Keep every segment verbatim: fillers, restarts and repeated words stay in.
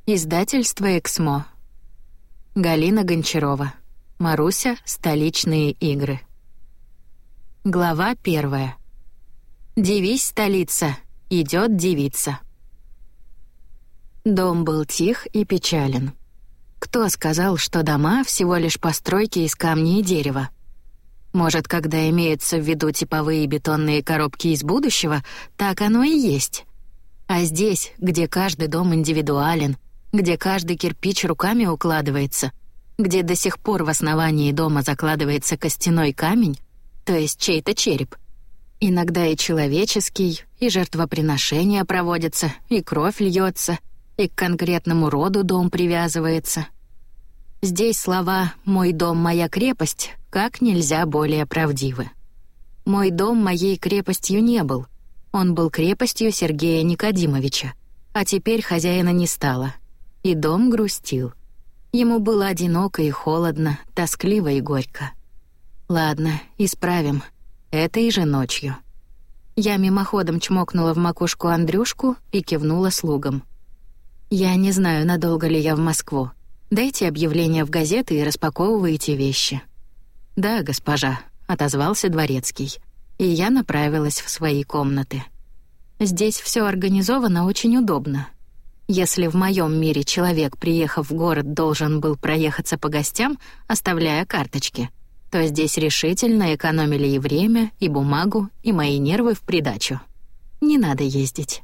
Издательство «Эксмо». Галина Гончарова. Маруся. Столичные игры. Глава первая. «Дивись, столица, идёт девица». Дом был тих и печален. Кто сказал, что дома — всего лишь постройки из камня и дерева? Может, когда имеются в виду типовые бетонные коробки из будущего, так оно и есть. А здесь, где каждый дом индивидуален, где каждый кирпич руками укладывается, где до сих пор в основании дома закладывается костяной камень, то есть чей-то череп. Иногда и человеческий, и жертвоприношения проводятся, и кровь льется, и к конкретному роду дом привязывается. Здесь слова «мой дом, моя крепость» как нельзя более правдивы. Мой дом моей крепостью не был. Он был крепостью Сергея Никодимовича, а теперь хозяина не стало. И дом грустил. Ему было одиноко и холодно, тоскливо и горько. Ладно, исправим. Этой же ночью. Я мимоходом чмокнула в макушку Андрюшку и кивнула слугам. «Я не знаю, надолго ли я в Москву. Дайте объявление в газеты и распаковывайте вещи». «Да, госпожа», — отозвался дворецкий. И я направилась в свои комнаты. Здесь все организовано очень удобно. Если в моем мире человек, приехав в город, должен был проехаться по гостям, оставляя карточки, то здесь решительно экономили и время, и бумагу, и мои нервы в придачу. Не надо ездить.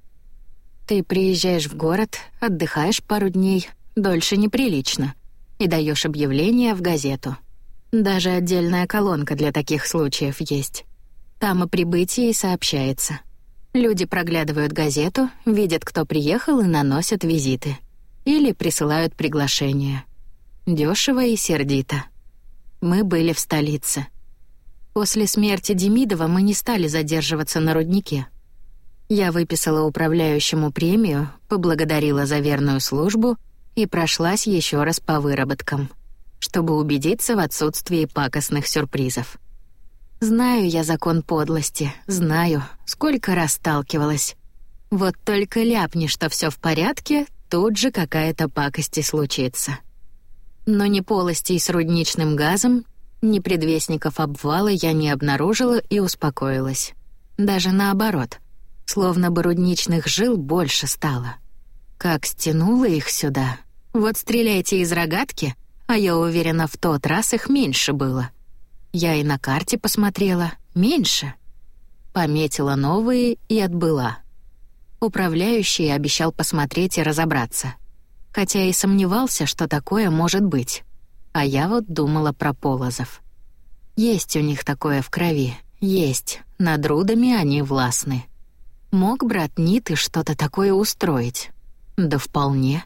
Ты приезжаешь в город, отдыхаешь пару дней, дольше неприлично, и даешь объявление в газету. Даже отдельная колонка для таких случаев есть. Там о прибытии сообщается. Люди проглядывают газету, видят, кто приехал, и наносят визиты. Или присылают приглашения. Дёшево и сердито. Мы были в столице. После смерти Демидова мы не стали задерживаться на руднике. Я выписала управляющему премию, поблагодарила за верную службу и прошлась еще раз по выработкам, чтобы убедиться в отсутствии пакостных сюрпризов. Знаю я закон подлости, знаю, сколько раз сталкивалась. Вот только ляпни, что все в порядке, тут же какая-то пакость и случится. Но ни полостей с рудничным газом, ни предвестников обвала я не обнаружила и успокоилась. Даже наоборот, словно бы рудничных жил больше стало. Как стянула их сюда. Вот стреляйте из рогатки, а я уверена, в тот раз их меньше было. Я и на карте посмотрела. Меньше. Пометила новые и отбыла. Управляющий обещал посмотреть и разобраться. Хотя и сомневался, что такое может быть. А я вот думала про Полозов. Есть у них такое в крови. Есть. Над рудами они властны. Мог брат Ниты что-то такое устроить? Да вполне.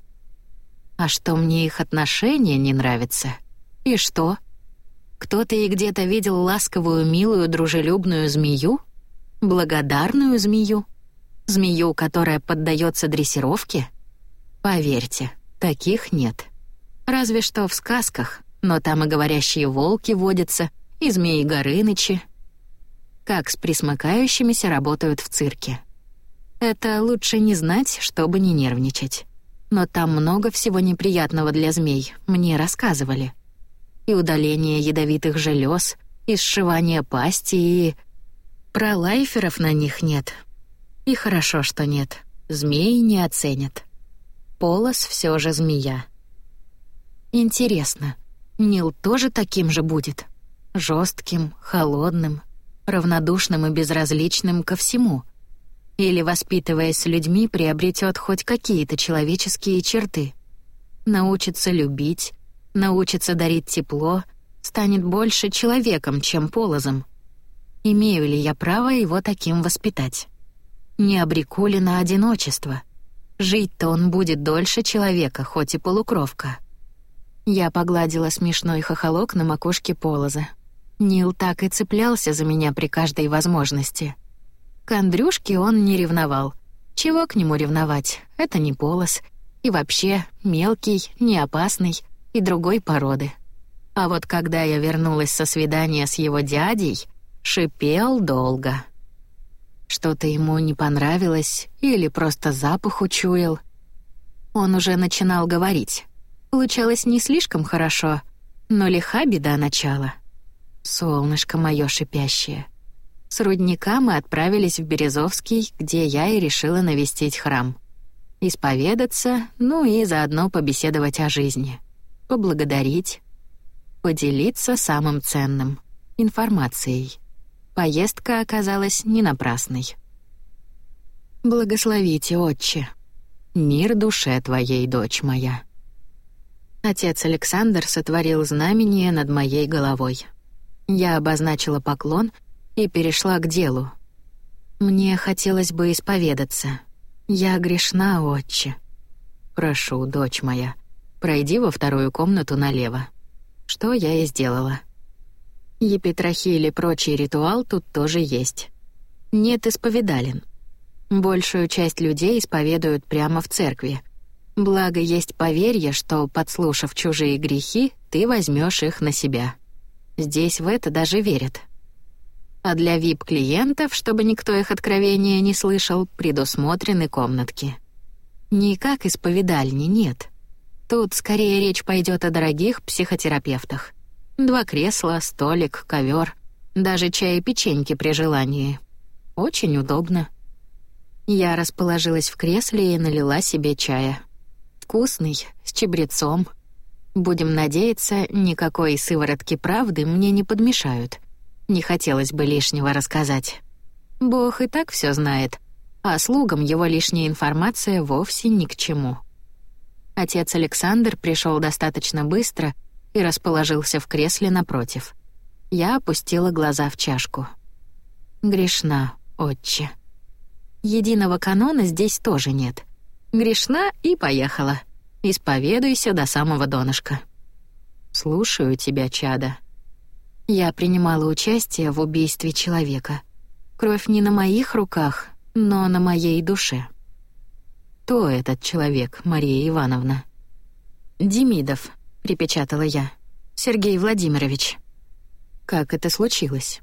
А что мне их отношения не нравится? И что? Кто-то и где-то видел ласковую, милую, дружелюбную змею? Благодарную змею? Змею, которая поддается дрессировке? Поверьте, таких нет. Разве что в сказках, но там и говорящие волки водятся, и змеи Горынычи. Как с присмыкающимися работают в цирке. Это лучше не знать, чтобы не нервничать. Но там много всего неприятного для змей, мне рассказывали. И удаление ядовитых желез, и сшивание пасти, и... Про лайферов на них нет. И хорошо, что нет. Змеи не оценят. Полос все же змея. Интересно, Нил тоже таким же будет? Жестким, холодным, равнодушным и безразличным ко всему? Или, воспитываясь с людьми, приобретет хоть какие-то человеческие черты? Научится любить, научится дарить тепло, станет больше человеком, чем Полозом. Имею ли я право его таким воспитать? Не обреку ли на одиночество? Жить-то он будет дольше человека, хоть и полукровка. Я погладила смешной хохолок на макушке Полоза. Нил так и цеплялся за меня при каждой возможности. К Андрюшке он не ревновал. Чего к нему ревновать? Это не Полоз. И вообще мелкий, не опасный и другой породы. А вот когда я вернулась со свидания с его дядей, шипел долго. Что-то ему не понравилось или просто запах учуял. Он уже начинал говорить. Получалось не слишком хорошо, но лиха беда начала. Солнышко моё шипящее. С рудника мы отправились в Березовский, где я и решила навестить храм. Исповедаться, ну и заодно побеседовать о жизни. Поблагодарить. Поделиться самым ценным — информацией. Поездка оказалась не напрасной. «Благословите, отче. Мир душе твоей, дочь моя». Отец Александр сотворил знамение над моей головой. Я обозначила поклон и перешла к делу. Мне хотелось бы исповедаться. Я грешна, отче. Прошу, дочь моя, пройди во вторую комнату налево. Что я и сделала. Епитрахи или прочий ритуал тут тоже есть. Нет исповедален. Большую часть людей исповедуют прямо в церкви. Благо есть поверье, что, подслушав чужие грехи, ты возьмешь их на себя. Здесь в это даже верят. А для ви ай пи-клиентов, чтобы никто их откровения не слышал, предусмотрены комнатки. Никак исповедальни нет. Тут скорее речь пойдет о дорогих психотерапевтах. Два кресла, столик, ковер, даже чай и печеньки при желании. Очень удобно. Я расположилась в кресле и налила себе чая. Вкусный, с чабрецом. Будем надеяться, никакой сыворотки правды мне не подмешают. Не хотелось бы лишнего рассказать. Бог и так все знает, а слугам его лишняя информация вовсе ни к чему. Отец Александр пришел достаточно быстро и расположился в кресле напротив. Я опустила глаза в чашку. Грешна, отче. Единого канона здесь тоже нет. Грешна и поехала. Исповедуйся до самого донышка. Слушаю тебя, чадо. Я принимала участие в убийстве человека. Кровь не на моих руках, но на моей душе. Кто этот человек, Мария Ивановна? Демидов, припечатала я. Сергей Владимирович. Как это случилось?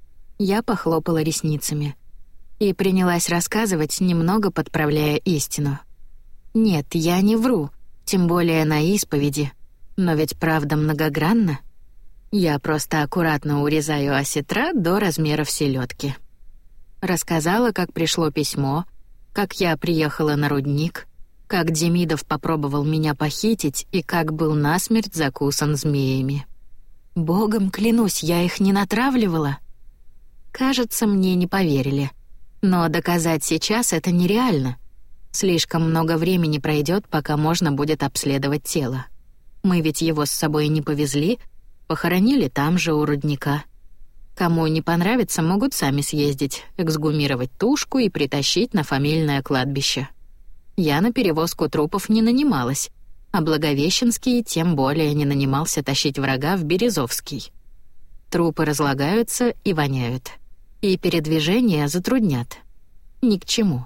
Я похлопала ресницами и принялась рассказывать, немного подправляя истину. Нет, я не вру, тем более на исповеди. Но ведь правда многогранна. Я просто аккуратно урезаю осетра до размеров селедки. Рассказала, как пришло письмо, как я приехала на рудник, как Демидов попробовал меня похитить и как был насмерть закусан змеями. Богом клянусь, я их не натравливала. Кажется, мне не поверили. Но доказать сейчас это нереально. Слишком много времени пройдет, пока можно будет обследовать тело. Мы ведь его с собой не повезли, похоронили там же у рудника. Кому не понравится, могут сами съездить, эксгумировать тушку и притащить на фамильное кладбище. Я на перевозку трупов не нанималась, а Благовещенский тем более не нанимался тащить врага в Березовский. Трупы разлагаются и воняют, и передвижения затруднят. Ни к чему.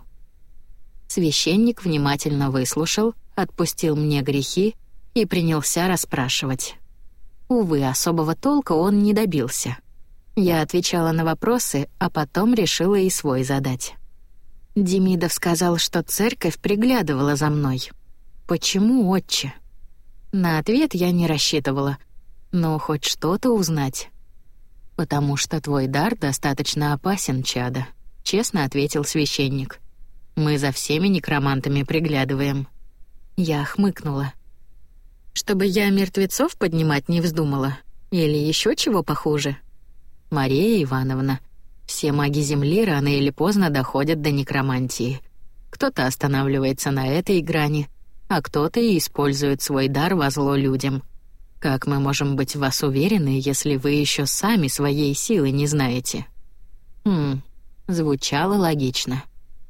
Священник внимательно выслушал, отпустил мне грехи и принялся расспрашивать. Увы, особого толка он не добился. Я отвечала на вопросы, а потом решила и свой задать. Демидов сказал, что церковь приглядывала за мной. Почему, отче? На ответ я не рассчитывала, но хоть что-то узнать. Потому что твой дар достаточно опасен, чадо, честно ответил священник. Мы за всеми некромантами приглядываем. Я хмыкнула. Чтобы я мертвецов поднимать не вздумала? Или еще чего похуже? Мария Ивановна, все маги Земли рано или поздно доходят до некромантии. Кто-то останавливается на этой грани, а кто-то и использует свой дар во зло людям. Как мы можем быть в вас уверены, если вы еще сами своей силы не знаете? Хм, звучало логично.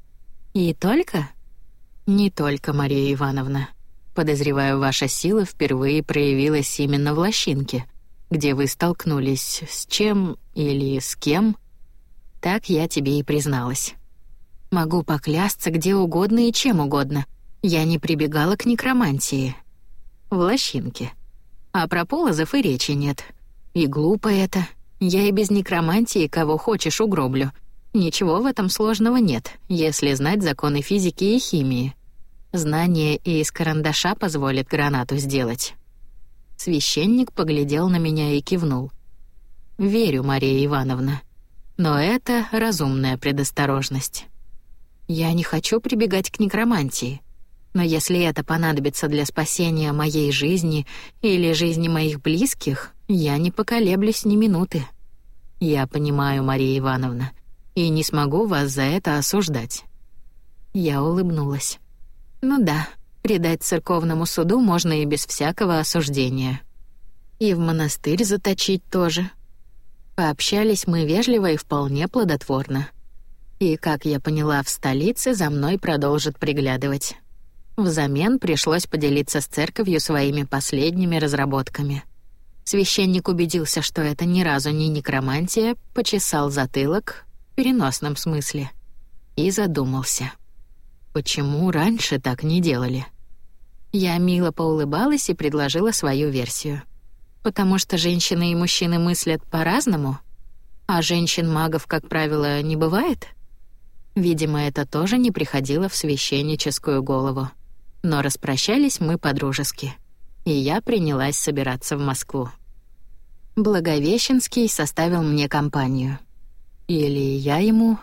И только? Не только, Мария Ивановна. Подозреваю, ваша сила впервые проявилась именно в лощинке, где вы столкнулись с чем или с кем. Так я тебе и призналась. Могу поклясться где угодно и чем угодно. Я не прибегала к некромантии. В лощинке. А про полозов и речи нет. И глупо это. Я и без некромантии кого хочешь угроблю. Ничего в этом сложного нет, если знать законы физики и химии. Знание и из карандаша позволит гранату сделать. Священник поглядел на меня и кивнул. Верю, Мария Ивановна. Но это разумная предосторожность. Я не хочу прибегать к некромантии. Но если это понадобится для спасения моей жизни или жизни моих близких, я не поколеблюсь ни минуты. Я понимаю, Мария Ивановна, и не смогу вас за это осуждать. Я улыбнулась. Ну да, предать церковному суду можно и без всякого осуждения. И в монастырь заточить тоже. Пообщались мы вежливо и вполне плодотворно. И, как я поняла, в столице за мной продолжат приглядывать. Взамен пришлось поделиться с церковью своими последними разработками. Священник убедился, что это ни разу не некромантия, почесал затылок, в переносном смысле, и задумался. Почему раньше так не делали? Я мило поулыбалась и предложила свою версию. Потому что женщины и мужчины мыслят по-разному, а женщин-магов, как правило, не бывает? Видимо, это тоже не приходило в священническую голову. Но распрощались мы по-дружески, и я принялась собираться в Москву. Благовещенский составил мне компанию. Или я ему...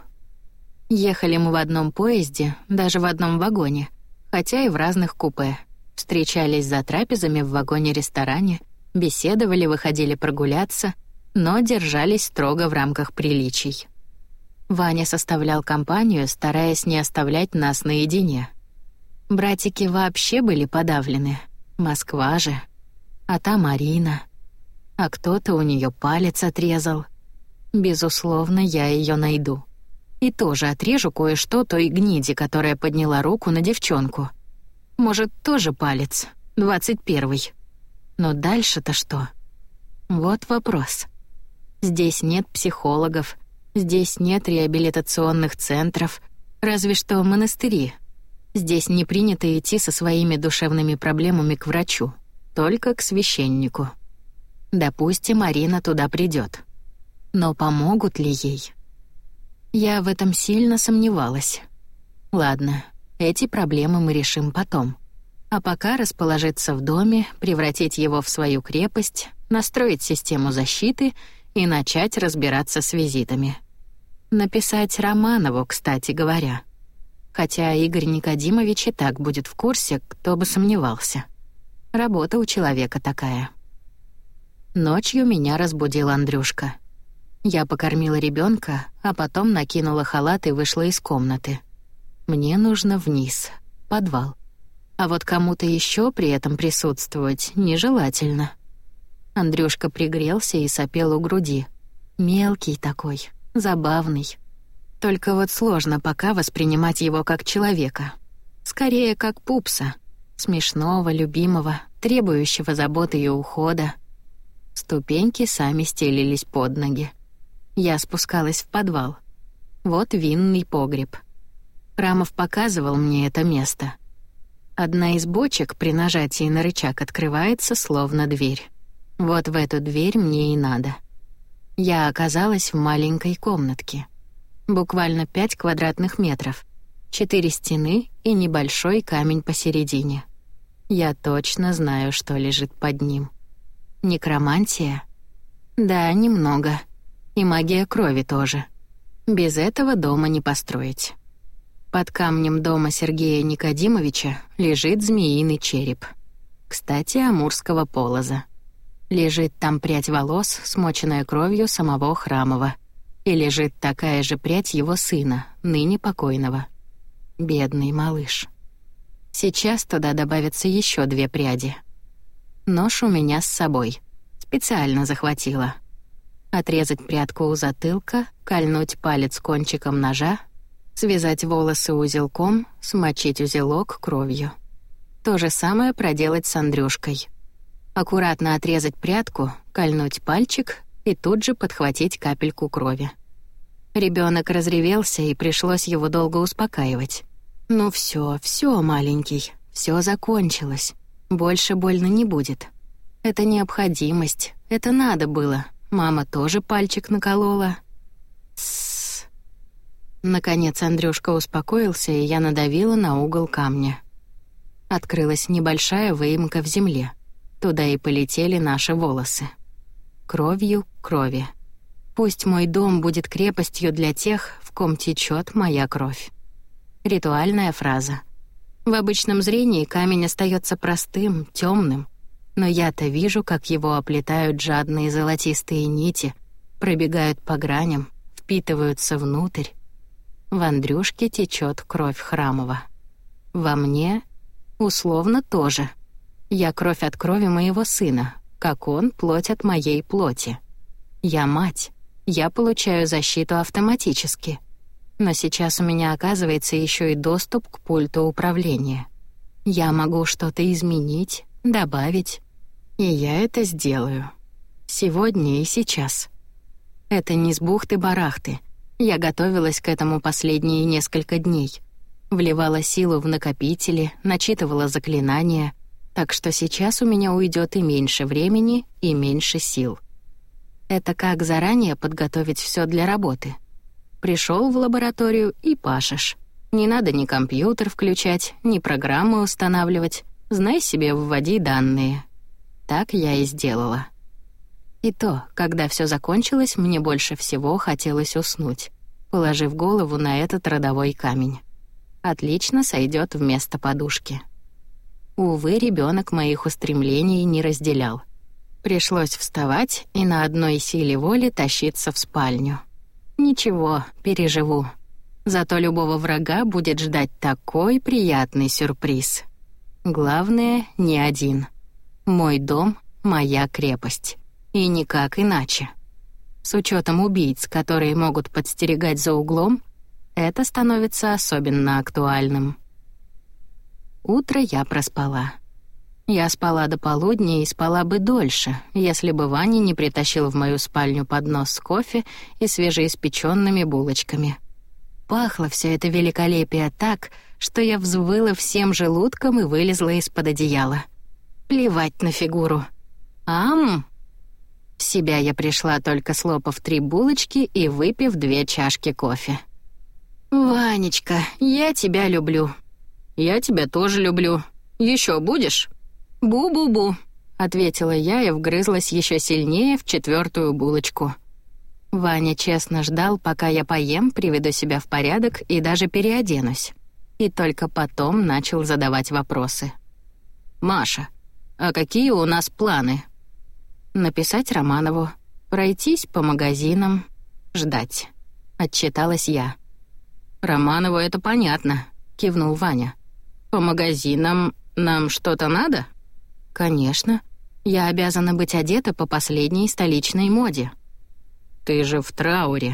Ехали мы в одном поезде, даже в одном вагоне, хотя и в разных купе. Встречались за трапезами в вагоне-ресторане, беседовали, выходили прогуляться, но держались строго в рамках приличий. Ваня составлял компанию, стараясь не оставлять нас наедине. Братики вообще были подавлены. Москва же. А та Марина. А кто-то у нее палец отрезал. Безусловно, я ее найду. И тоже отрежу кое-что той гниде, которая подняла руку на девчонку. Может, тоже палец, двадцать первый. Но дальше-то что? Вот вопрос. Здесь нет психологов, здесь нет реабилитационных центров, разве что монастыри. Здесь не принято идти со своими душевными проблемами к врачу, только к священнику. Допустим, Марина туда придет. Но помогут ли ей? Я в этом сильно сомневалась. Ладно, эти проблемы мы решим потом. А пока расположиться в доме, превратить его в свою крепость, настроить систему защиты и начать разбираться с визитами. Написать Романову, кстати говоря. Хотя Игорь Никодимович и так будет в курсе, кто бы сомневался. Работа у человека такая. Ночью меня разбудил Андрюшка. Я покормила ребенка, а потом накинула халат и вышла из комнаты. Мне нужно вниз, в подвал. А вот кому-то еще при этом присутствовать нежелательно. Андрюшка пригрелся и сопел у груди. Мелкий такой, забавный. Только вот сложно пока воспринимать его как человека. Скорее, как пупса. Смешного, любимого, требующего заботы и ухода. Ступеньки сами стелились под ноги. Я спускалась в подвал. Вот винный погреб. Храмов показывал мне это место. Одна из бочек при нажатии на рычаг открывается, словно дверь. Вот в эту дверь мне и надо. Я оказалась в маленькой комнатке. Буквально пять квадратных метров. Четыре стены и небольшой камень посередине. Я точно знаю, что лежит под ним. Некромантия? Да, немного. И магия крови тоже. Без этого дома не построить. Под камнем дома Сергея Никодимовича лежит змеиный череп. Кстати, амурского полоза. Лежит там прядь волос, смоченная кровью самого Храмова. И лежит такая же прядь его сына, ныне покойного. Бедный малыш. Сейчас туда добавятся еще две пряди. Нож у меня с собой. Специально захватила. Отрезать прядку у затылка, кольнуть палец кончиком ножа, связать волосы узелком, смочить узелок кровью. То же самое проделать с Андрюшкой. Аккуратно отрезать прядку, кольнуть пальчик и тут же подхватить капельку крови. Ребенок разревелся, и пришлось его долго успокаивать. «Ну все, все, маленький, все закончилось. Больше больно не будет. Это необходимость, это надо было. Мама тоже пальчик наколола». Тссс. Наконец Андрюшка успокоился, и я надавила на угол камня. Открылась небольшая выемка в земле. Туда и полетели наши волосы. Кровью крови. Пусть мой дом будет крепостью для тех, в ком течет моя кровь. Ритуальная фраза. В обычном зрении камень остается простым, темным, но я-то вижу, как его оплетают жадные золотистые нити, пробегают по граням, впитываются внутрь. В Андрюшке течет кровь Храмова. Во мне, условно, тоже. Я кровь от крови моего сына, как он плоть от моей плоти. Я мать, я получаю защиту автоматически. Но сейчас у меня оказывается еще и доступ к пульту управления. Я могу что-то изменить, добавить, и я это сделаю. Сегодня и сейчас. Это не с бухты-барахты. Я готовилась к этому последние несколько дней. Вливала силу в накопители, начитывала заклинания, так что сейчас у меня уйдет и меньше времени, и меньше сил. Это как заранее подготовить все для работы. Пришел в лабораторию и пашешь. Не надо ни компьютер включать, ни программы устанавливать. Знай себе, вводи данные. Так я и сделала. И то, когда все закончилось, мне больше всего хотелось уснуть, положив голову на этот родовой камень. Отлично сойдет вместо подушки. Увы, ребенок моих устремлений не разделял. Пришлось вставать и на одной силе воли тащиться в спальню. Ничего, переживу. Зато любого врага будет ждать такой приятный сюрприз. Главное, не один. Мой дом — моя крепость. И никак иначе. С учетом убийц, которые могут подстерегать за углом, это становится особенно актуальным. Утро я проспала. Я спала до полудня и спала бы дольше, если бы Ваня не притащил в мою спальню поднос с кофе и свежеиспеченными булочками. Пахло все это великолепие так, что я взвыла всем желудком и вылезла из-под одеяла. Плевать на фигуру. Ам! В себя я пришла, только слопав три булочки и выпив две чашки кофе. «Ванечка, я тебя люблю». «Я тебя тоже люблю. Еще будешь?» «Бу-бу-бу», — ответила я и вгрызлась еще сильнее в четвертую булочку. Ваня честно ждал, пока я поем, приведу себя в порядок и даже переоденусь. И только потом начал задавать вопросы. «Маша, а какие у нас планы?» «Написать Романову, пройтись по магазинам, ждать», — отчиталась я. «Романову это понятно», — кивнул Ваня. «По магазинам нам что-то надо?» «Конечно. Я обязана быть одета по последней столичной моде». «Ты же в трауре».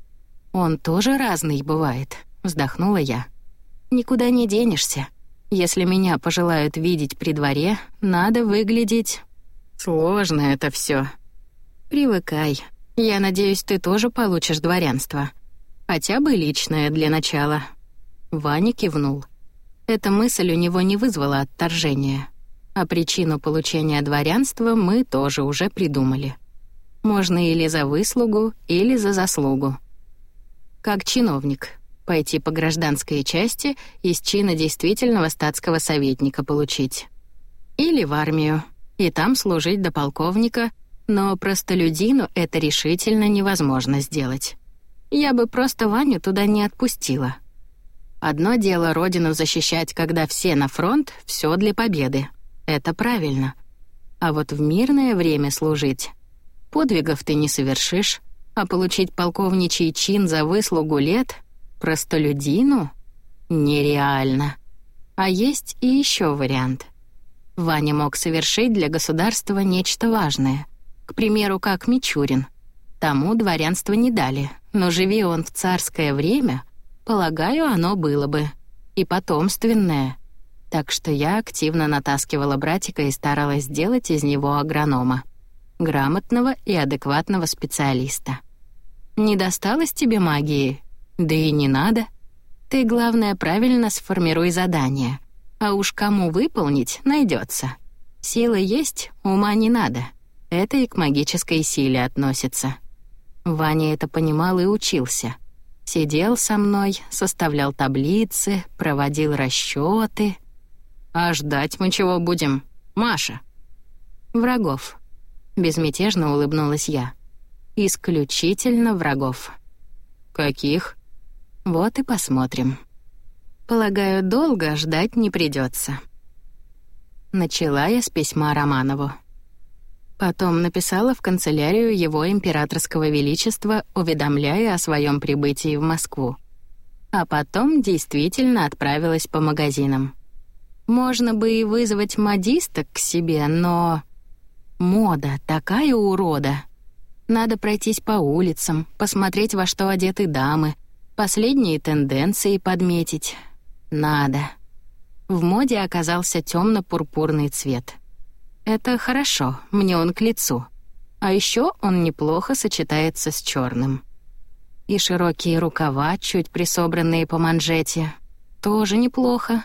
«Он тоже разный бывает», — вздохнула я. «Никуда не денешься. Если меня пожелают видеть при дворе, надо выглядеть...» «Сложно это все. «Привыкай. Я надеюсь, ты тоже получишь дворянство. Хотя бы личное для начала». Ваня кивнул. Эта мысль у него не вызвала отторжения. А причину получения дворянства мы тоже уже придумали. Можно или за выслугу, или за заслугу. Как чиновник. Пойти по гражданской части и с чина действительного статского советника получить. Или в армию. И там служить до полковника, но простолюдину это решительно невозможно сделать. Я бы просто Ваню туда не отпустила. Одно дело родину защищать, когда все на фронт, все для победы. Это правильно. А вот в мирное время служить подвигов ты не совершишь, а получить полковничий чин за выслугу лет простолюдину нереально. А есть и еще вариант. Ваня мог совершить для государства нечто важное. К примеру, как Мичурин. Тому дворянство не дали, но живи он в царское время, полагаю, оно было бы. И потомственное. Так что я активно натаскивала братика и старалась сделать из него агронома. Грамотного и адекватного специалиста. Не досталось тебе магии? Да и не надо. Ты, главное, правильно сформируй задание. А уж кому выполнить, найдется. Силы есть, ума не надо. Это и к магической силе относится. Ваня это понимал и учился. Сидел со мной, составлял таблицы, проводил расчеты. А ждать мы чего будем, Маша?» «Врагов», — безмятежно улыбнулась я. «Исключительно врагов». «Каких?» «Вот и посмотрим. Полагаю, долго ждать не придется». Начала я с письма Романову. Потом написала в канцелярию его императорского величества, уведомляя о своем прибытии в Москву. А потом действительно отправилась по магазинам. Можно бы и вызвать модисток к себе, но... Мода такая урода. Надо пройтись по улицам, посмотреть, во что одеты дамы, последние тенденции подметить. Надо. В моде оказался темно-пурпурный цвет. Это хорошо, мне он к лицу. А еще он неплохо сочетается с черным. И широкие рукава, чуть присобранные по манжете, тоже неплохо.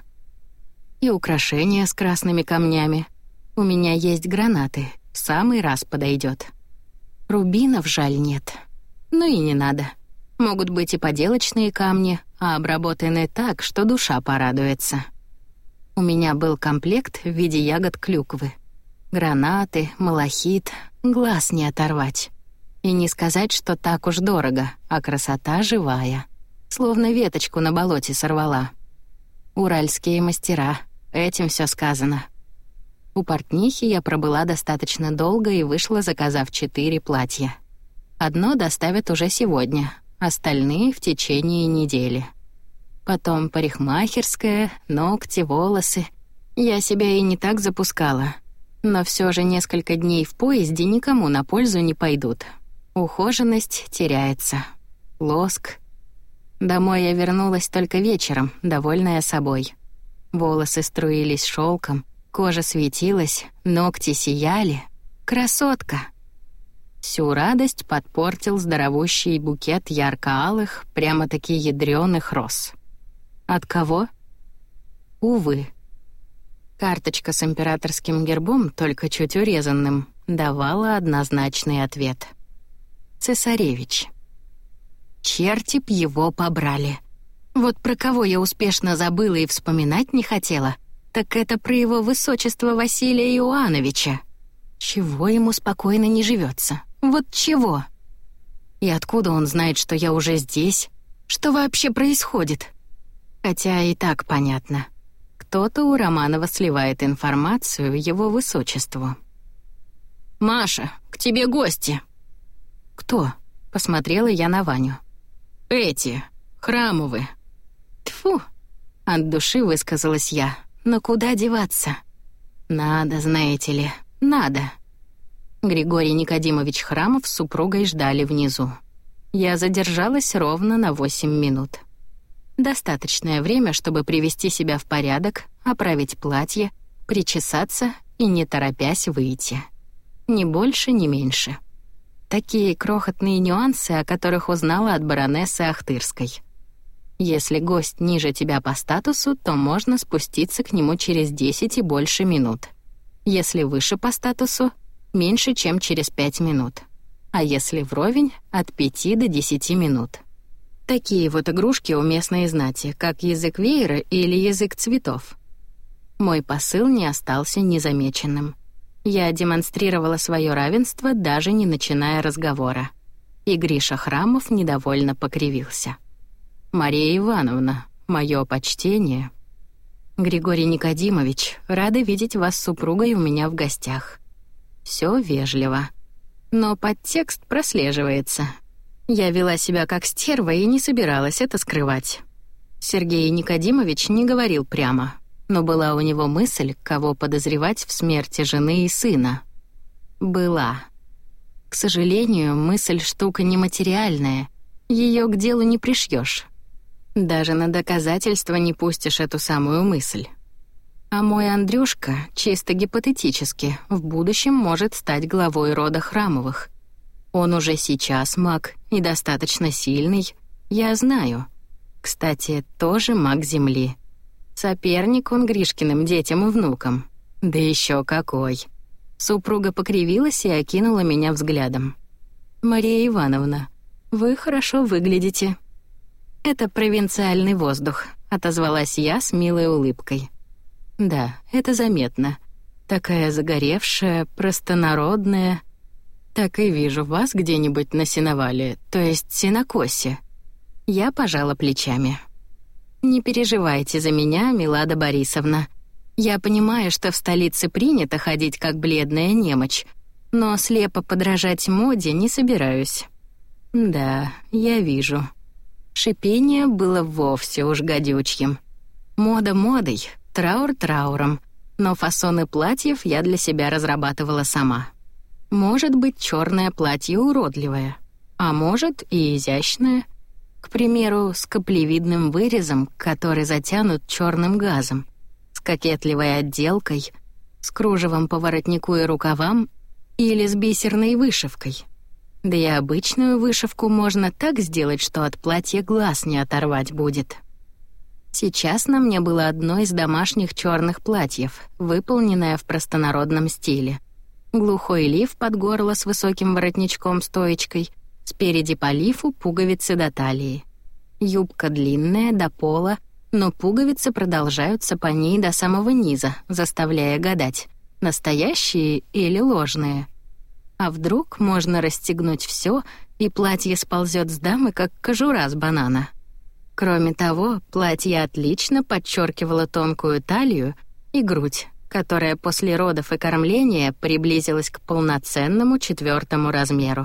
И украшения с красными камнями. У меня есть гранаты, в самый раз подойдет. Рубинов жаль нет. Ну и не надо. Могут быть и поделочные камни, а обработанные так, что душа порадуется. У меня был комплект в виде ягод клюквы. Гранаты, малахит, глаз не оторвать. И не сказать, что так уж дорого, а красота живая. Словно веточку на болоте сорвала. Уральские мастера, этим все сказано. У портнихи я пробыла достаточно долго и вышла, заказав четыре платья. Одно доставят уже сегодня, остальные — в течение недели. Потом парикмахерская, ногти, волосы. Я себя и не так запускала. Но все же несколько дней в поезде никому на пользу не пойдут. Ухоженность теряется. Лоск. Домой я вернулась только вечером, довольная собой. Волосы струились шелком, кожа светилась, ногти сияли. Красотка! Всю радость подпортил здоровущий букет ярко-алых, прямо-таки ядрёных роз. От кого? Увы. Карточка с императорским гербом, только чуть урезанным, давала однозначный ответ. Цесаревич. Черти б его побрали. Вот про кого я успешно забыла и вспоминать не хотела, так это про его высочество Василия Иоановича. Чего ему спокойно не живется? Вот чего? И откуда он знает, что я уже здесь? Что вообще происходит? Хотя и так понятно. Кто-то у Романова сливает информацию его высочеству. «Маша, к тебе гости!» «Кто?» — посмотрела я на Ваню. «Эти, Храмовы». Тьфу! От души высказалась я. Но куда деваться? Надо, знаете ли, надо. Григорий Никодимович Храмов с супругой ждали внизу. Я задержалась ровно на восемь минут. Достаточное время, чтобы привести себя в порядок, оправить платье, причесаться и, не торопясь, выйти. Ни больше, ни меньше. Такие крохотные нюансы, о которых узнала от баронессы Ахтырской. Если гость ниже тебя по статусу, то можно спуститься к нему через десять и больше минут. Если выше по статусу, меньше, чем через пять минут. А если вровень, от пяти до десяти минут. Такие вот игрушки у местной знати, как язык веера или язык цветов. Мой посыл не остался незамеченным. Я демонстрировала свое равенство, даже не начиная разговора. И Гриша Храмов недовольно покривился. «Мария Ивановна, мое почтение». «Григорий Никодимович, рада видеть вас с супругой у меня в гостях». Все вежливо. Но подтекст прослеживается. Я вела себя как стерва и не собиралась это скрывать. Сергей Никодимович не говорил прямо, но была у него мысль, кого подозревать в смерти жены и сына. Была. К сожалению, мысль — штука нематериальная. Ее к делу не пришьешь. Даже на доказательство не пустишь эту самую мысль. А мой Андрюшка, чисто гипотетически, в будущем может стать главой рода Храмовых. Он уже сейчас маг и достаточно сильный, я знаю. Кстати, тоже маг Земли. Соперник он Гришкиным детям и внукам. Да еще какой. Супруга покривилась и окинула меня взглядом. «Мария Ивановна, вы хорошо выглядите». «Это провинциальный воздух», — отозвалась я с милой улыбкой. Да, это заметно. Такая загоревшая, простонародная. Так и вижу вас где-нибудь на сеновале, то есть сенокосе. Я пожала плечами. Не переживайте за меня, Милада Борисовна. Я понимаю, что в столице принято ходить как бледная немочь, но слепо подражать моде не собираюсь. Да, я вижу. Шипение было вовсе уж гадючим. Мода модой, траур трауром, но фасоны платьев я для себя разрабатывала сама. Может быть, черное платье уродливое, а может и изящное. К примеру, с каплевидным вырезом, который затянут черным газом, с кокетливой отделкой, с кружевом по воротнику и рукавам или с бисерной вышивкой. Да и обычную вышивку можно так сделать, что от платья глаз не оторвать будет. Сейчас на мне было одно из домашних черных платьев, выполненное в простонародном стиле. Глухой лиф под горло с высоким воротничком-стоечкой, спереди по лифу пуговицы до талии. Юбка длинная, до пола, но пуговицы продолжаются по ней до самого низа, заставляя гадать, настоящие или ложные. А вдруг можно расстегнуть все, и платье сползет с дамы, как кожура с банана. Кроме того, платье отлично подчеркивало тонкую талию и грудь, которая после родов и кормления приблизилась к полноценному четвертому размеру.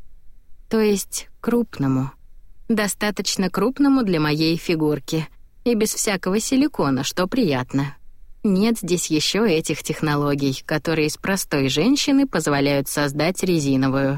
То есть крупному. Достаточно крупному для моей фигурки. И без всякого силикона, что приятно. Нет здесь еще этих технологий, которые из простой женщины позволяют создать резиновую.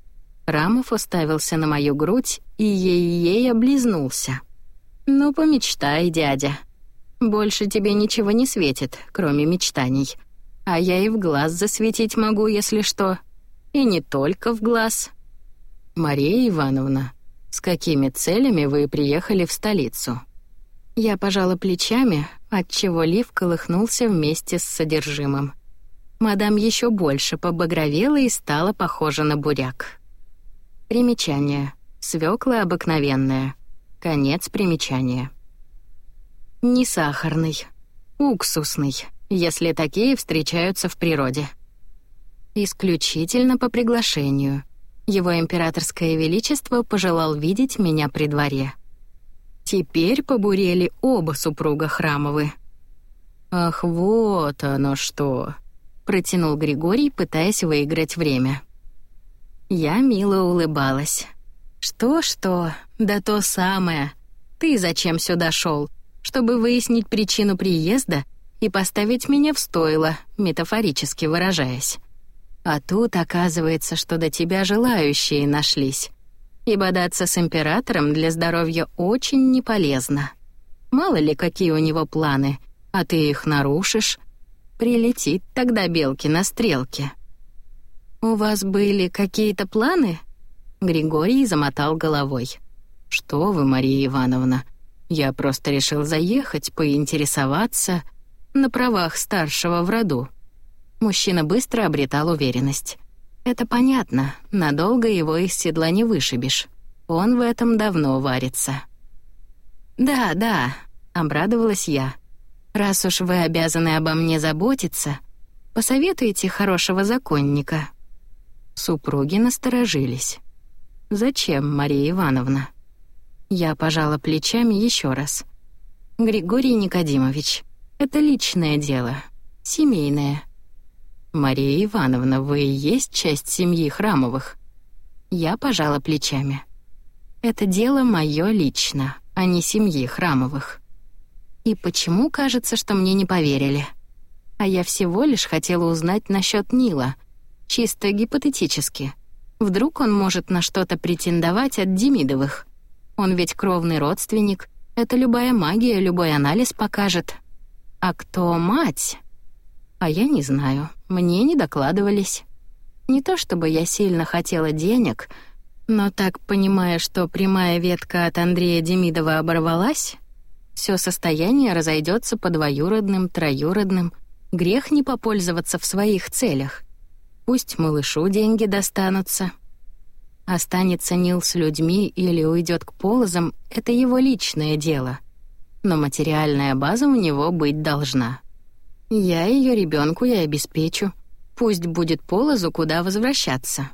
Рамов уставился на мою грудь и ей-ей облизнулся. «Ну, помечтай, дядя. Больше тебе ничего не светит, кроме мечтаний. А я и в глаз засветить могу, если что. И не только в глаз». «Мария Ивановна, с какими целями вы приехали в столицу?» Я пожала плечами, отчего лиф колыхнулся вместе с содержимым. Мадам еще больше побагровела и стала похожа на буряк. Примечание. Свёкла обыкновенная. Конец примечания. Не сахарный. Уксусный, если такие встречаются в природе. Исключительно по приглашению. Его императорское величество пожелал видеть меня при дворе. Теперь побурели оба супруга Храмовы. «Ах, вот оно что!» — протянул Григорий, пытаясь выиграть время. Я мило улыбалась. «Что-что? Да то самое. Ты зачем сюда шел? Чтобы выяснить причину приезда и поставить меня в стойло, метафорически выражаясь. А тут оказывается, что до тебя желающие нашлись. И бодаться с императором для здоровья очень не полезно. Мало ли, какие у него планы, а ты их нарушишь. Прилетит тогда белки на стрелке». «У вас были какие-то планы?» Григорий замотал головой. «Что вы, Мария Ивановна, я просто решил заехать, поинтересоваться на правах старшего в роду». Мужчина быстро обретал уверенность. Это понятно, надолго его из седла не вышибешь. Он в этом давно варится. «Да, да», — обрадовалась я. «Раз уж вы обязаны обо мне заботиться, посоветуйте хорошего законника». Супруги насторожились. «Зачем, Мария Ивановна?» Я пожала плечами еще раз. «Григорий Никодимович, это личное дело, семейное». «Мария Ивановна, вы и есть часть семьи Храмовых?» Я пожала плечами. «Это дело мое лично, а не семьи Храмовых». И почему кажется, что мне не поверили? А я всего лишь хотела узнать насчет Нила, чисто гипотетически. Вдруг он может на что-то претендовать от Демидовых? Он ведь кровный родственник, это любая магия, любой анализ покажет. А кто мать? А я не знаю, мне не докладывались. Не то чтобы я сильно хотела денег, но так, понимая, что прямая ветка от Андрея Демидова оборвалась, все состояние разойдется по двоюродным, троюродным. Грех не попользоваться в своих целях. Пусть малышу деньги достанутся. Останется Нил с людьми или уйдет к полозам — это его личное дело. Но материальная база у него быть должна. Я ее ребенку и обеспечу. Пусть будет Полозу, куда возвращаться.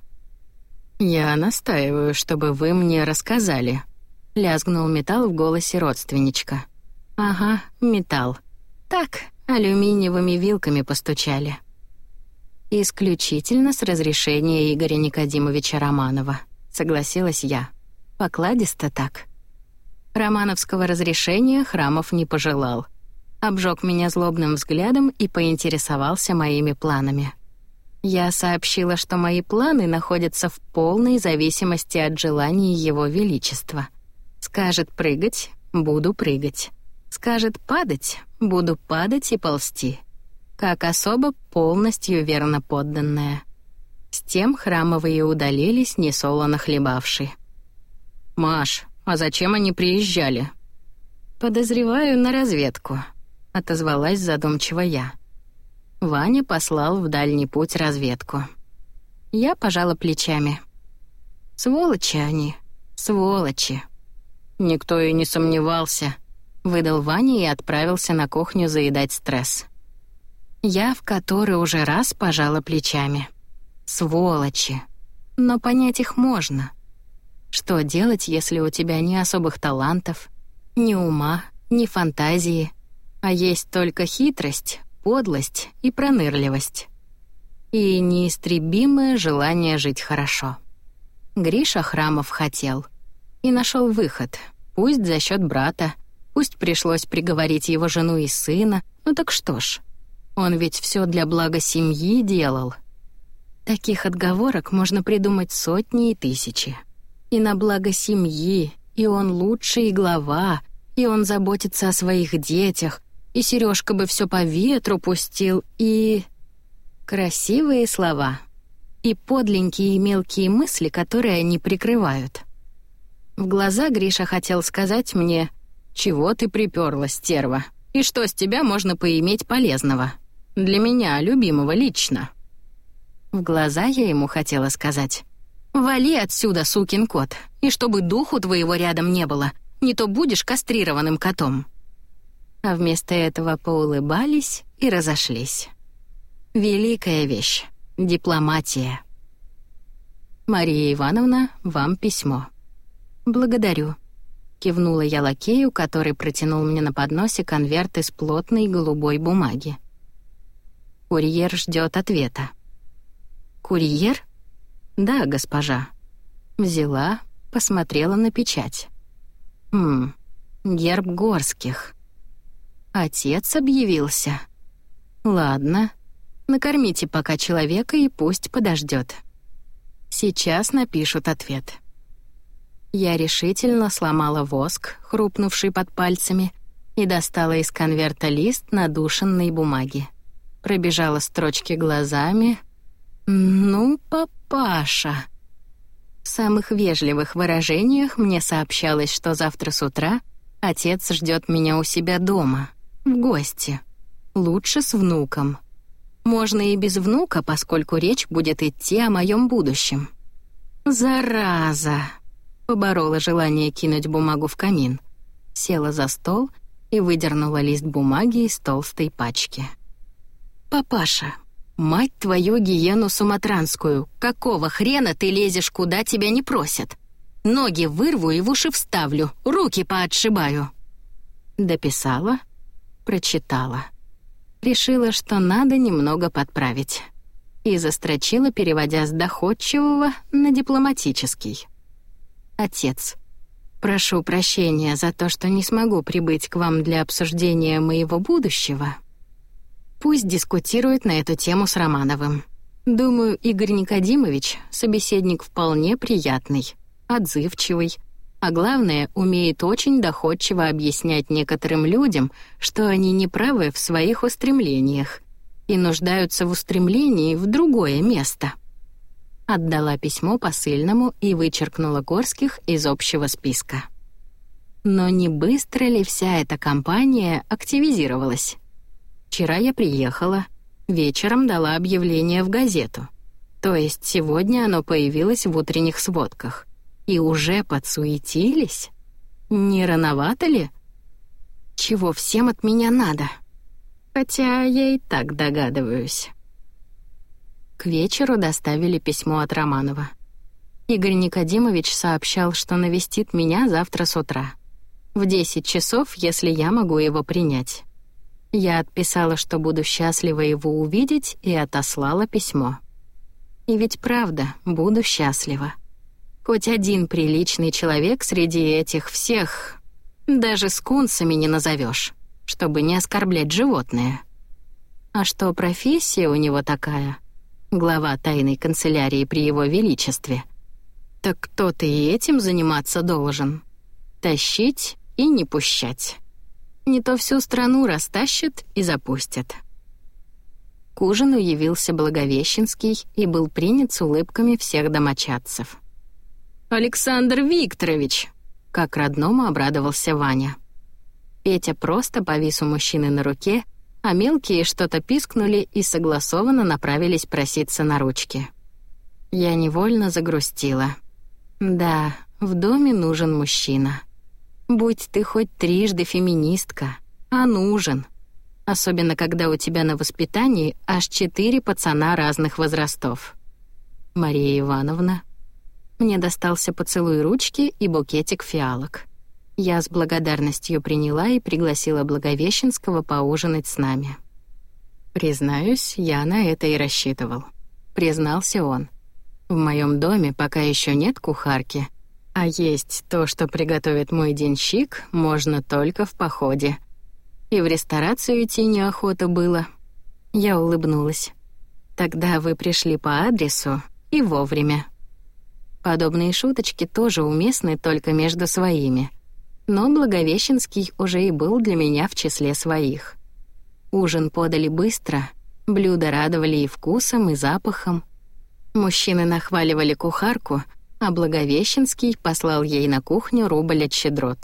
Я настаиваю, чтобы вы мне рассказали. Лязгнул металл в голосе родственничка. Ага, металл. Так, алюминиевыми вилками постучали. Исключительно с разрешения Игоря Никодимовича Романова, согласилась я. Покладисто так. Романовского разрешения Храмов не пожелал. Обжег меня злобным взглядом и поинтересовался моими планами. Я сообщила, что мои планы находятся в полной зависимости от желаний Его Величества. Скажет прыгать — буду прыгать. Скажет падать — буду падать и ползти. Как особо полностью верно подданная. С тем Храмовые удалились, несолоно хлебавши. «Маш, а зачем они приезжали?» «Подозреваю, на разведку», — отозвалась задумчиво я. Ваня послал в дальний путь разведку. Я пожала плечами. «Сволочи они, сволочи». «Никто и не сомневался», — выдал Ваня и отправился на кухню заедать стресс. Я в который уже раз пожала плечами. Сволочи. Но понять их можно. Что делать, если у тебя ни особых талантов, ни ума, ни фантазии, а есть только хитрость, подлость и пронырливость. И неистребимое желание жить хорошо. Гриша Храмов хотел. И нашел выход, пусть за счет брата, пусть пришлось приговорить его жену и сына, ну так что ж, он ведь все для блага семьи делал. Таких отговорок можно придумать сотни и тысячи. И на благо семьи, и он лучший глава, и он заботится о своих детях, и Сережка бы все по ветру пустил, и... Красивые слова. И подленькие и мелкие мысли, которые они прикрывают. В глаза Гриша хотел сказать мне: «Чего ты припёрла, стерва? И что с тебя можно поиметь полезного? Для меня, любимого, лично». В глаза я ему хотела сказать: «Вали отсюда, сукин кот, и чтобы духу твоего рядом не было, не то будешь кастрированным котом». А вместо этого поулыбались и разошлись. Великая вещь — дипломатия. «Мария Ивановна, вам письмо». «Благодарю», — кивнула я лакею, который протянул мне на подносе конверт из плотной голубой бумаги. «Курьер ждет ответа». «Курьер?» «Да, госпожа». Взяла, посмотрела на печать. «Хм, герб Горских. Отец объявился. Ладно, накормите пока человека и пусть подождет. Сейчас напишут ответ». Я решительно сломала воск, хрупнувший под пальцами, и достала из конверта лист надушенной бумаги. Пробежала строчки глазами. «Ну, папаша». В самых вежливых выражениях мне сообщалось, что завтра с утра отец ждет меня у себя дома, в гости. Лучше с внуком. Можно и без внука, поскольку речь будет идти о моем будущем. «Зараза!» Поборола желание кинуть бумагу в камин. Села за стол и выдернула лист бумаги из толстой пачки. «Папаша, мать твою гиену суматранскую, какого хрена ты лезешь, куда тебя не просят? Ноги вырву и в уши вставлю, руки поотшибаю». Дописала, прочитала. Решила, что надо немного подправить. И застрочила, переводя с доходчивого на дипломатический. «Отец, прошу прощения за то, что не смогу прибыть к вам для обсуждения моего будущего. Пусть дискутирует на эту тему с Романовым. Думаю, Игорь Никодимович — собеседник вполне приятный, отзывчивый, а главное, умеет очень доходчиво объяснять некоторым людям, что они неправы в своих устремлениях и нуждаются в устремлении в другое место». Отдала письмо посыльному и вычеркнула Горских из общего списка. Но не быстро ли вся эта компания активизировалась? Вчера я приехала, вечером дала объявление в газету. То есть сегодня оно появилось в утренних сводках. И уже подсуетились? Не рановато ли? Чего всем от меня надо? Хотя я и так догадываюсь. К вечеру доставили письмо от Романова. Игорь Никодимович сообщал, что навестит меня завтра с утра. В десять часов, если я могу его принять. Я отписала, что буду счастлива его увидеть, и отослала письмо. И ведь правда, буду счастлива. Хоть один приличный человек среди этих всех, даже скунсами не назовешь, чтобы не оскорблять животное. А что профессия у него такая, глава тайной канцелярии при его величестве, так кто-то и этим заниматься должен. Тащить и не пущать. Не то всю страну растащат и запустят. К ужину явился Благовещенский и был принят с улыбками всех домочадцев. «Александр Викторович!» — как родному обрадовался Ваня. Петя просто повис у мужчины на руке, а мелкие что-то пискнули и согласованно направились проситься на ручки. Я невольно загрустила. Да, в доме нужен мужчина. Будь ты хоть трижды феминистка, а нужен. Особенно, когда у тебя на воспитании аж четыре пацана разных возрастов. Мария Ивановна. Мне достался поцелуй ручки и букетик фиалок. Я с благодарностью приняла и пригласила Благовещенского поужинать с нами. Признаюсь, я на это и рассчитывал. Признался он. В моем доме пока еще нет кухарки, а есть то, что приготовит мой денщик, можно только в походе. И в ресторацию идти неохота было. Я улыбнулась. Тогда вы пришли по адресу и вовремя. Подобные шуточки тоже уместны только между своими. Но Благовещенский уже и был для меня в числе своих. Ужин подали быстро, блюда радовали и вкусом, и запахом. Мужчины нахваливали кухарку, а Благовещенский послал ей на кухню рубль от щедрот.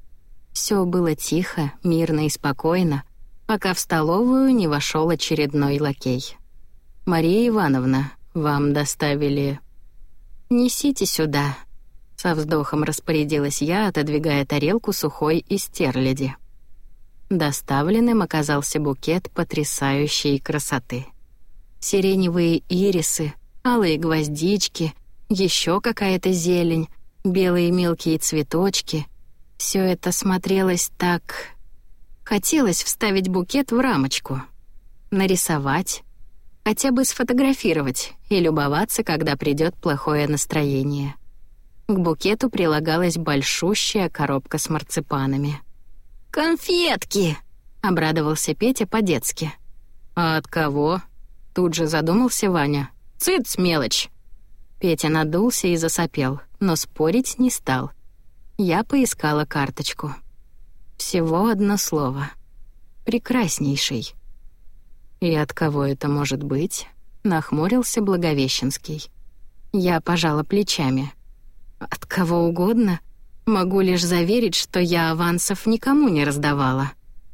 Все было тихо, мирно и спокойно, пока в столовую не вошел очередной лакей. «Мария Ивановна, вам доставили...» «Несите сюда», — со вздохом распорядилась я, отодвигая тарелку сухой из стерляди. Доставленным оказался букет потрясающей красоты. Сиреневые ирисы, алые гвоздички, еще какая-то зелень, белые мелкие цветочки. Все это смотрелось так... Хотелось вставить букет в рамочку, нарисовать, хотя бы сфотографировать и любоваться, когда придет плохое настроение. К букету прилагалась большущая коробка с марципанами. «Конфетки!» — обрадовался Петя по-детски. «А от кого?» — тут же задумался Ваня. «Цыц, мелочь!» Петя надулся и засопел, но спорить не стал. Я поискала карточку. Всего одно слово. «Прекраснейший». «И от кого это может быть?» — нахмурился Благовещенский. Я пожала плечами. «От кого угодно. Могу лишь заверить, что я авансов никому не раздавала».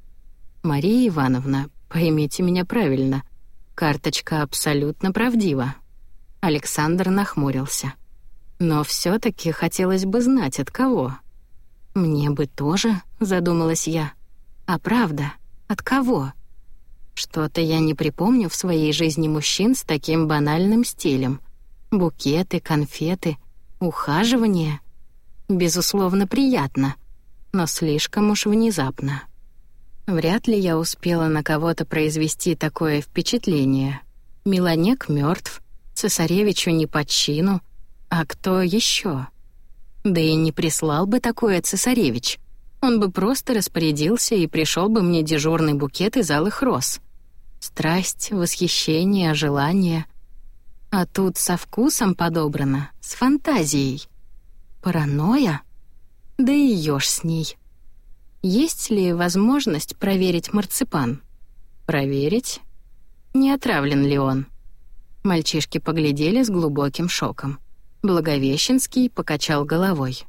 «Мария Ивановна, поймите меня правильно. Карточка абсолютно правдива». Александр нахмурился. «Но все-таки хотелось бы знать, от кого». «Мне бы тоже», — задумалась я. «А правда, от кого?» Что-то я не припомню в своей жизни мужчин с таким банальным стилем. Букеты, конфеты, ухаживание. Безусловно, приятно, но слишком уж внезапно. Вряд ли я успела на кого-то произвести такое впечатление. Милонек мертв, цесаревичу не по чину, а кто еще? Да и не прислал бы такое цесаревич. Он бы просто распорядился, и пришел бы мне дежурный букет из алых роз. Страсть, восхищение, желание. А тут со вкусом подобрано, с фантазией. Паранойя? Да и ешь с ней. Есть ли возможность проверить марципан? Проверить? Не отравлен ли он? Мальчишки поглядели с глубоким шоком. Благовещенский покачал головой.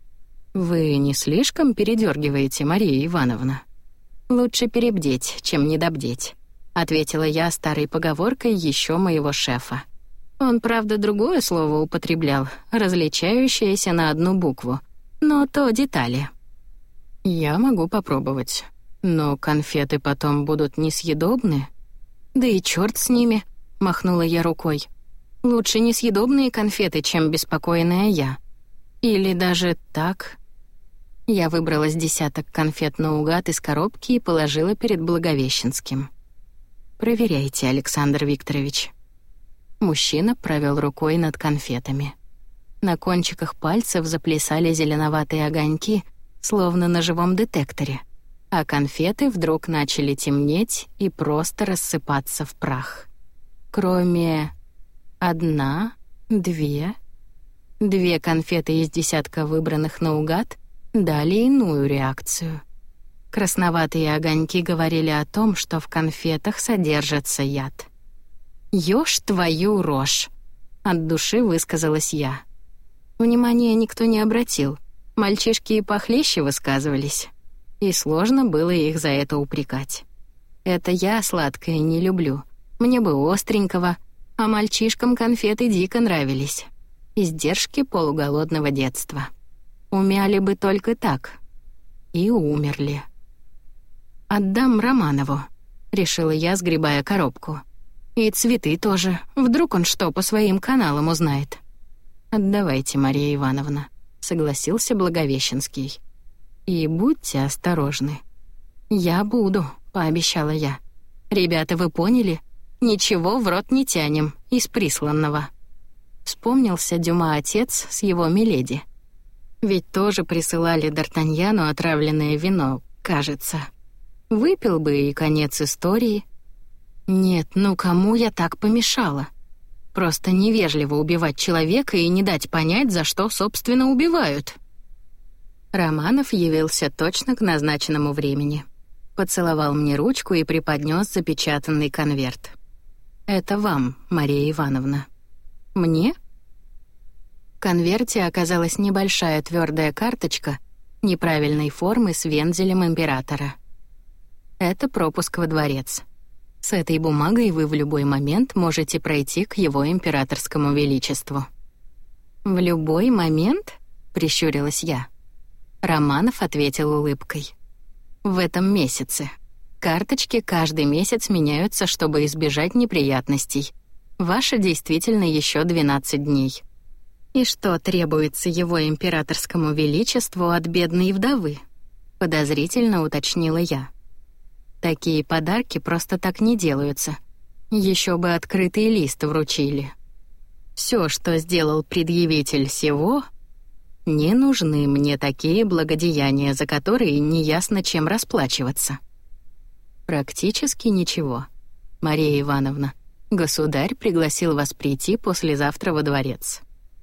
«Вы не слишком передергиваете, Мария Ивановна?» «Лучше перебдеть, чем недобдеть», — ответила я старой поговоркой еще моего шефа. Он, правда, другое слово употреблял, различающееся на одну букву, но то детали. «Я могу попробовать. «Но конфеты потом будут несъедобны?» «Да и чёрт с ними», — махнула я рукой. «Лучше несъедобные конфеты, чем беспокойная я. Или даже так...» Я выбрала с десяток конфет наугад из коробки и положила перед Благовещенским. «Проверяйте, Александр Викторович». Мужчина провел рукой над конфетами. На кончиках пальцев заплясали зеленоватые огоньки, словно на живом детекторе, а конфеты вдруг начали темнеть и просто рассыпаться в прах. Кроме... одна, две... Две конфеты из десятка выбранных наугад дали иную реакцию. Красноватые огоньки говорили о том, что в конфетах содержится яд. «Ёж твою рожь!» — от души высказалась я. Внимания никто не обратил. Мальчишки и похлеще высказывались. И сложно было их за это упрекать. Это я сладкое не люблю. Мне бы остренького, а мальчишкам конфеты дико нравились. Издержки полуголодного детства. Умяли бы только так. И умерли. «Отдам Романову», — решила я, сгребая коробку. «И цветы тоже. Вдруг он что по своим каналам узнает». «Отдавайте, Мария Ивановна», — согласился Благовещенский. «И будьте осторожны». «Я буду», — пообещала я. «Ребята, вы поняли? Ничего в рот не тянем из присланного». Вспомнился Дюма отец с его миледи. Ведь тоже присылали Д'Артаньяну отравленное вино, кажется. Выпил бы и конец истории. Нет, ну кому я так помешала? Просто невежливо убивать человека и не дать понять, за что, собственно, убивают. Романов явился точно к назначенному времени. Поцеловал мне ручку и преподнес запечатанный конверт. «Это вам, Мария Ивановна». «Мне?» В конверте оказалась небольшая твердая карточка неправильной формы с вензелем императора. Это пропуск во дворец. С этой бумагой вы в любой момент можете пройти к его императорскому величеству». «В любой момент?» — прищурилась я. Романов ответил улыбкой. «В этом месяце. Карточки каждый месяц меняются, чтобы избежать неприятностей. Ваша действительно еще двенадцать дней. И что требуется его императорскому величеству от бедной вдовы?» — подозрительно уточнила я. «Такие подарки просто так не делаются. Еще бы открытый лист вручили. Все, что сделал предъявитель сего, не нужны мне такие благодеяния, за которые неясно, чем расплачиваться». «Практически ничего. Мария Ивановна, государь пригласил вас прийти послезавтра во дворец».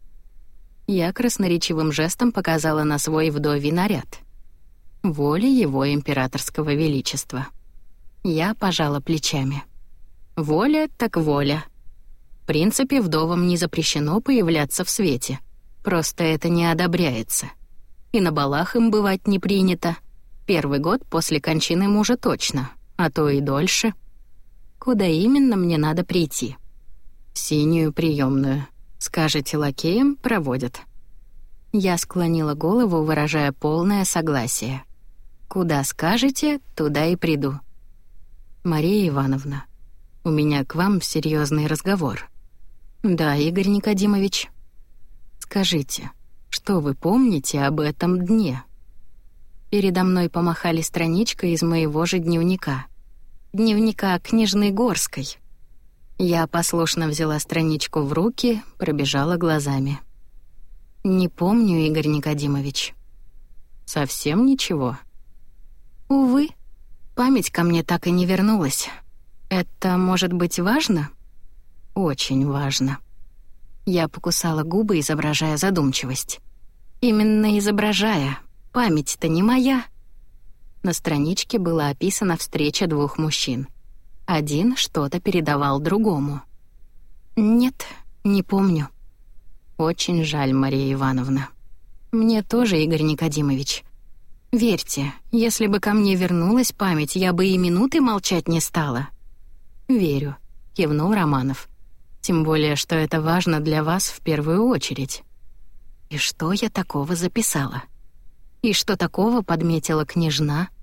Я красноречивым жестом показала на свой вдовий наряд. «Воля его императорского величества». Я пожала плечами. «Воля так воля. В принципе, вдовам не запрещено появляться в свете. Просто это не одобряется. И на балах им бывать не принято. Первый год после кончины мужа точно, а то и дольше. Куда именно мне надо прийти?» «В синюю приемную. Скажете лакеям, проводят». Я склонила голову, выражая полное согласие. «Куда скажете, туда и приду». «Мария Ивановна, у меня к вам серьезный разговор». «Да, Игорь Никодимович». «Скажите, что вы помните об этом дне?» Передо мной помахали страничкой из моего же дневника. Дневника княжны Горской. Я послушно взяла страничку в руки, пробежала глазами. «Не помню, Игорь Никодимович». «Совсем ничего?» «Увы, память ко мне так и не вернулась. Это может быть важно?» «Очень важно». Я покусала губы, изображая задумчивость. «Именно изображая. Память-то не моя». На страничке была описана встреча двух мужчин. Один что-то передавал другому. «Нет, не помню». «Очень жаль, Мария Ивановна». «Мне тоже, Игорь Никодимович. Верьте, если бы ко мне вернулась память, я бы и минуты молчать не стала». «Верю», — кивнул Романов. «Тем более, что это важно для вас в первую очередь». И что я такого записала? И что такого подметила княжна?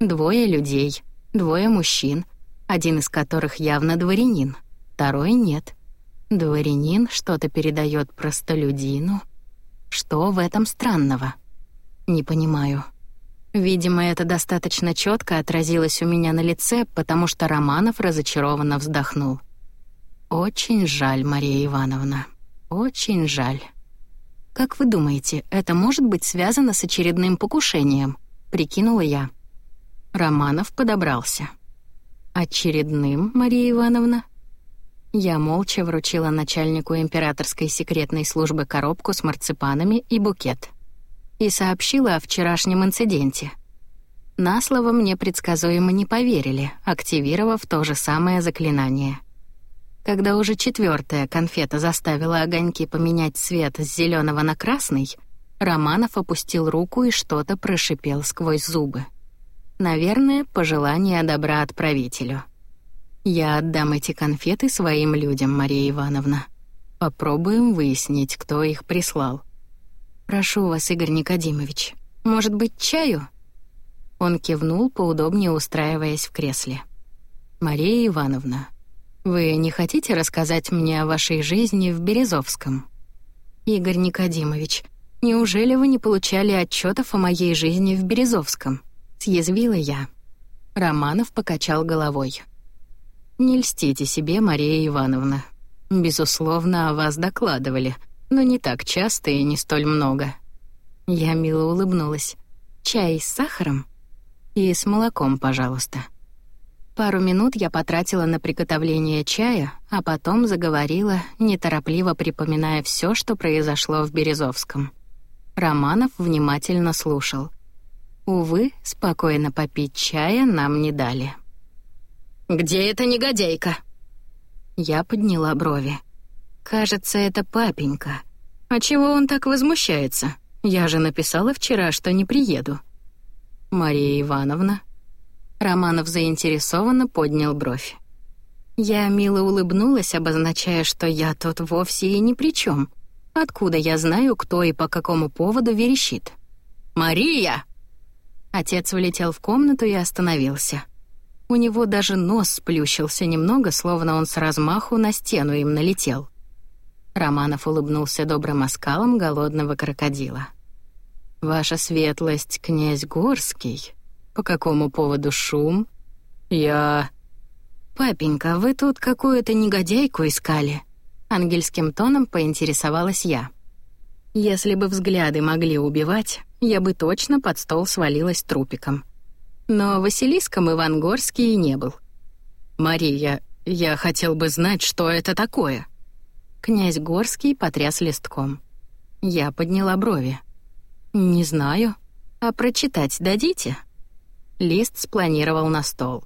Двое людей, двое мужчин, один из которых явно дворянин, второй нет. Дворянин что-то передает простолюдину. Что в этом странного? Не понимаю. Видимо, это достаточно четко отразилось у меня на лице, потому что Романов разочарованно вздохнул. «Очень жаль, Мария Ивановна, очень жаль. Как вы думаете, это может быть связано с очередным покушением?» — прикинула я. Романов подобрался. «Очередным, Мария Ивановна?» Я молча вручила начальнику императорской секретной службы коробку с марципанами и букет. И сообщила о вчерашнем инциденте. На слово мне предсказуемо не поверили, активировав то же самое заклинание. Когда уже четвертая конфета заставила огоньки поменять цвет с зеленого на красный, Романов опустил руку и что-то прошипел сквозь зубы. Наверное, пожелание добра отправителю. Я отдам эти конфеты своим людям, Мария Ивановна. Попробуем выяснить, кто их прислал. Прошу вас, Игорь Никодимович, может быть, чаю? Он кивнул, поудобнее устраиваясь в кресле. Мария Ивановна, вы не хотите рассказать мне о вашей жизни в Березовском? Игорь Никодимович, неужели вы не получали отчетов о моей жизни в Березовском? Съязвила я. Романов покачал головой. Не льстите себе, Мария Ивановна. Безусловно, о вас докладывали, но не так часто и не столь много. Я мило улыбнулась. Чай с сахаром? И с молоком, пожалуйста. Пару минут я потратила на приготовление чая, а потом заговорила, неторопливо припоминая все, что произошло в Березовском. Романов внимательно слушал. Увы, спокойно попить чая нам не дали. «Где эта негодяйка?» Я подняла брови. «Кажется, это папенька. А чего он так возмущается? Я же написала вчера, что не приеду». «Мария Ивановна?» Романов заинтересованно поднял бровь. Я мило улыбнулась, обозначая, что я тут вовсе и ни при чем. Откуда я знаю, кто и по какому поводу верещит? «Мария!» Отец влетел в комнату и остановился. У него даже нос сплющился немного, словно он с размаху на стену им налетел. Романов улыбнулся добрым оскалом голодного крокодила. «Ваша светлость, князь Горский? По какому поводу шум?» «Я...» «Папенька, вы тут какую-то негодяйку искали?» Ангельским тоном поинтересовалась я. Если бы взгляды могли убивать, я бы точно под стол свалилась трупиком. Но Василиском Иван Горский не был. «Мария, я хотел бы знать, что это такое». Князь Горский потряс листком. Я подняла брови. «Не знаю. А прочитать дадите?» Лист спланировал на стол.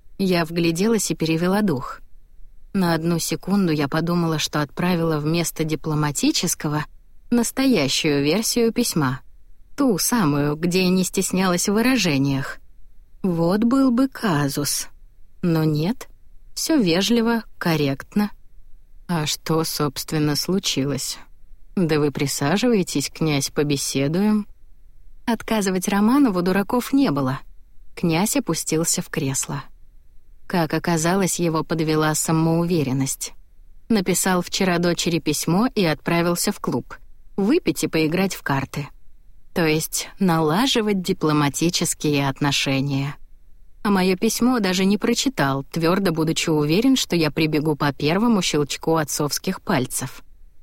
Я вгляделась и перевела дух. На одну секунду я подумала, что отправила вместо дипломатического настоящую версию письма. Ту самую, где я не стеснялась в выражениях. Вот был бы казус. Но нет, все вежливо, корректно. А что, собственно, случилось? Да вы присаживайтесь, князь, побеседуем. Отказывать Романову дураков не было. Князь опустился в кресло. Как оказалось, его подвела самоуверенность. Написал вчера дочери письмо и отправился в клуб. Выпить и поиграть в карты. То есть налаживать дипломатические отношения. А мое письмо даже не прочитал, твердо будучи уверен, что я прибегу по первому щелчку отцовских пальцев.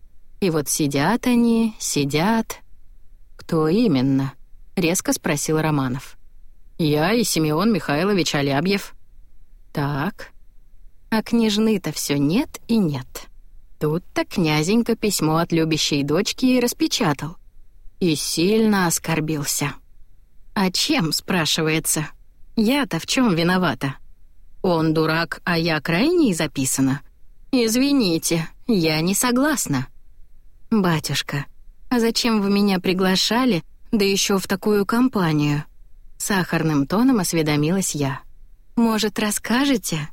И вот сидят они, сидят... «Кто именно?» — резко спросил Романов. «Я и Семён Михайлович Алябьев». «Так. А княжны-то все нет и нет. Тут-то князенька письмо от любящей дочки и распечатал. И сильно оскорбился. А чем, спрашивается? Я-то в чем виновата? Он дурак, а я крайней записана? Извините, я не согласна». «Батюшка, а зачем вы меня приглашали, да еще в такую компанию?» Сахарным тоном осведомилась я. «Может, расскажете?»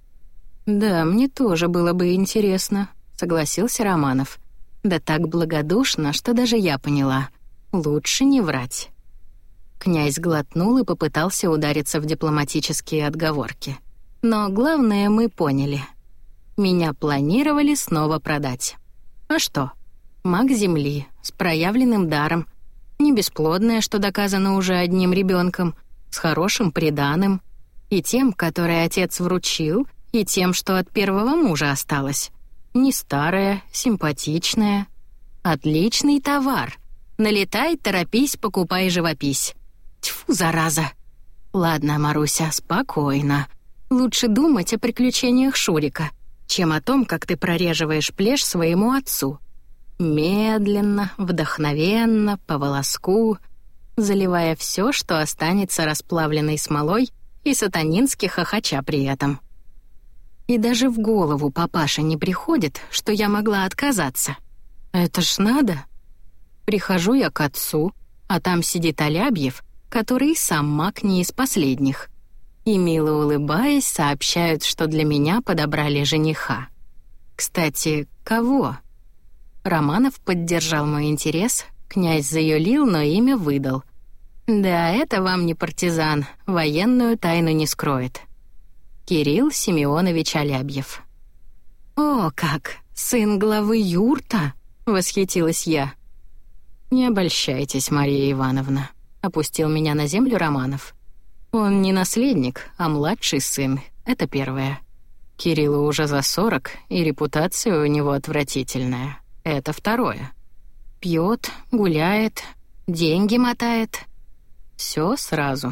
«Да, мне тоже было бы интересно», — согласился Романов. Да так благодушно, что даже я поняла. Лучше не врать. Князь глотнул и попытался удариться в дипломатические отговорки. Но главное мы поняли. Меня планировали снова продать. А что? Маг Земли, с проявленным даром, не бесплодная, что доказано уже одним ребенком, с хорошим приданым, и тем, который отец вручил, и тем, что от первого мужа осталось. Не старая, симпатичная. Отличный товар. Налетай, торопись, покупай живопись. Тьфу, зараза. Ладно, Маруся, спокойно. Лучше думать о приключениях Шурика, чем о том, как ты прореживаешь плешь своему отцу. Медленно, вдохновенно, по волоску, заливая все, что останется расплавленной смолой, и сатанински хохоча при этом. И даже в голову папаше не приходит, что я могла отказаться. Это ж надо. Прихожу я к отцу, а там сидит Алябьев, который сам маг не из последних. И, мило улыбаясь, сообщают, что для меня подобрали жениха. Кстати, кого? Романов поддержал мой интерес, князь заюлил, но имя выдал. Да, это вам не партизан, военную тайну не скроет. Кирилл Семенович Алябьев. «О, как! Сын главы юрта!» — восхитилась я. «Не обольщайтесь, Мария Ивановна», — опустил меня на землю Романов. «Он не наследник, а младший сын, это первое. Кириллу уже за сорок, и репутация у него отвратительная. Это второе. Пьет, гуляет, деньги мотает. Все сразу.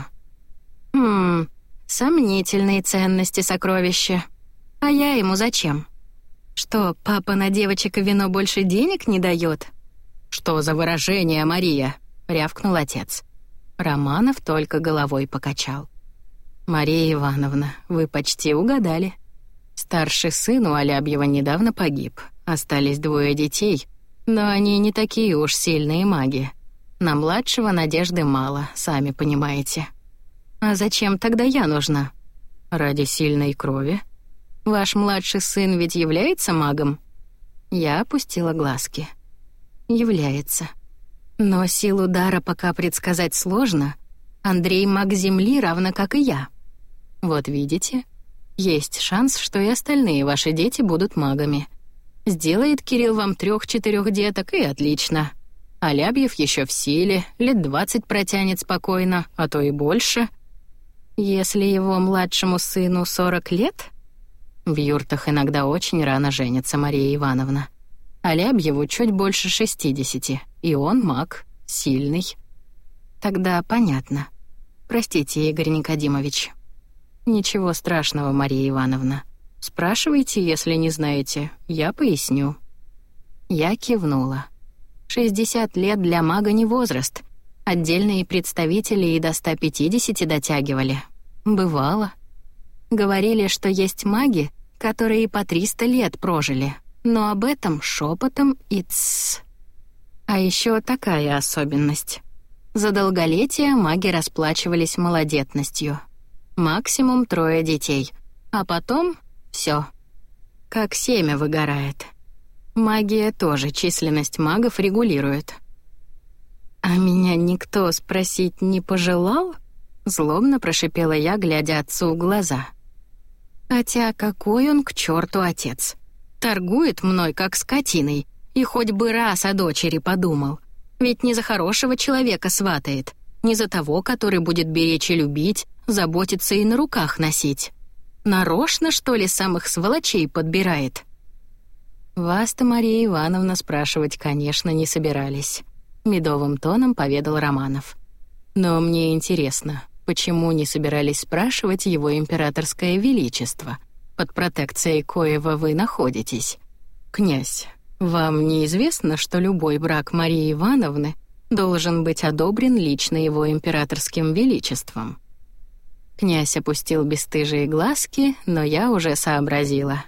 Хм, сомнительные ценности сокровища. А я ему зачем? Что, папа на девочек и вино больше денег не дает? «Что за выражение, Мария?» — рявкнул отец. Романов только головой покачал. «Мария Ивановна, вы почти угадали. Старший сын у Алябьева недавно погиб. Остались двое детей, но они не такие уж сильные маги. На младшего надежды мало, сами понимаете. А зачем тогда я нужна? Ради сильной крови. Ваш младший сын ведь является магом?» Я опустила глазки. «Является. Но силу дара пока предсказать сложно. Андрей маг Земли, равно как и я. Вот видите, есть шанс, что и остальные ваши дети будут магами. Сделает Кирилл вам трех-четырех деток, и отлично. Алябьев еще в силе, лет двадцать протянет спокойно, а то и больше. Если его младшему сыну сорок лет? В юртах иногда очень рано женятся, Мария Ивановна. Алябьеву чуть больше шестидесяти, и он маг, сильный. Тогда понятно. Простите, Игорь Никодимович. Ничего страшного, Мария Ивановна. Спрашивайте, если не знаете, я поясню. Я кивнула. шестьдесят лет для мага не возраст. Отдельные представители и до ста пятидесяти дотягивали. Бывало. Говорили, что есть маги, которые и по триста лет прожили, но об этом шепотом и тссс. А еще такая особенность. За долголетие маги расплачивались малодетностью. Максимум трое детей, а потом все. Как семя выгорает. Магия тоже численность магов регулирует. «А меня никто спросить не пожелал?» — злобно прошипела я, глядя отцу в глаза. Хотя какой он к черту отец? Торгует мной, как скотиной, и хоть бы раз о дочери подумал. Ведь не за хорошего человека сватает, не за того, который будет беречь и любить, заботиться и на руках носить. Нарочно, что ли, самых сволочей подбирает? Вас-то, Мария Ивановна, спрашивать, конечно, не собирались. Медовым тоном поведал Романов. Но мне интересно, почему не собирались спрашивать его императорское величество, под протекцией коего вы находитесь? Князь, вам неизвестно, что любой брак Марии Ивановны должен быть одобрен лично его императорским величеством? Князь опустил бесстыжие глазки, но я уже сообразила.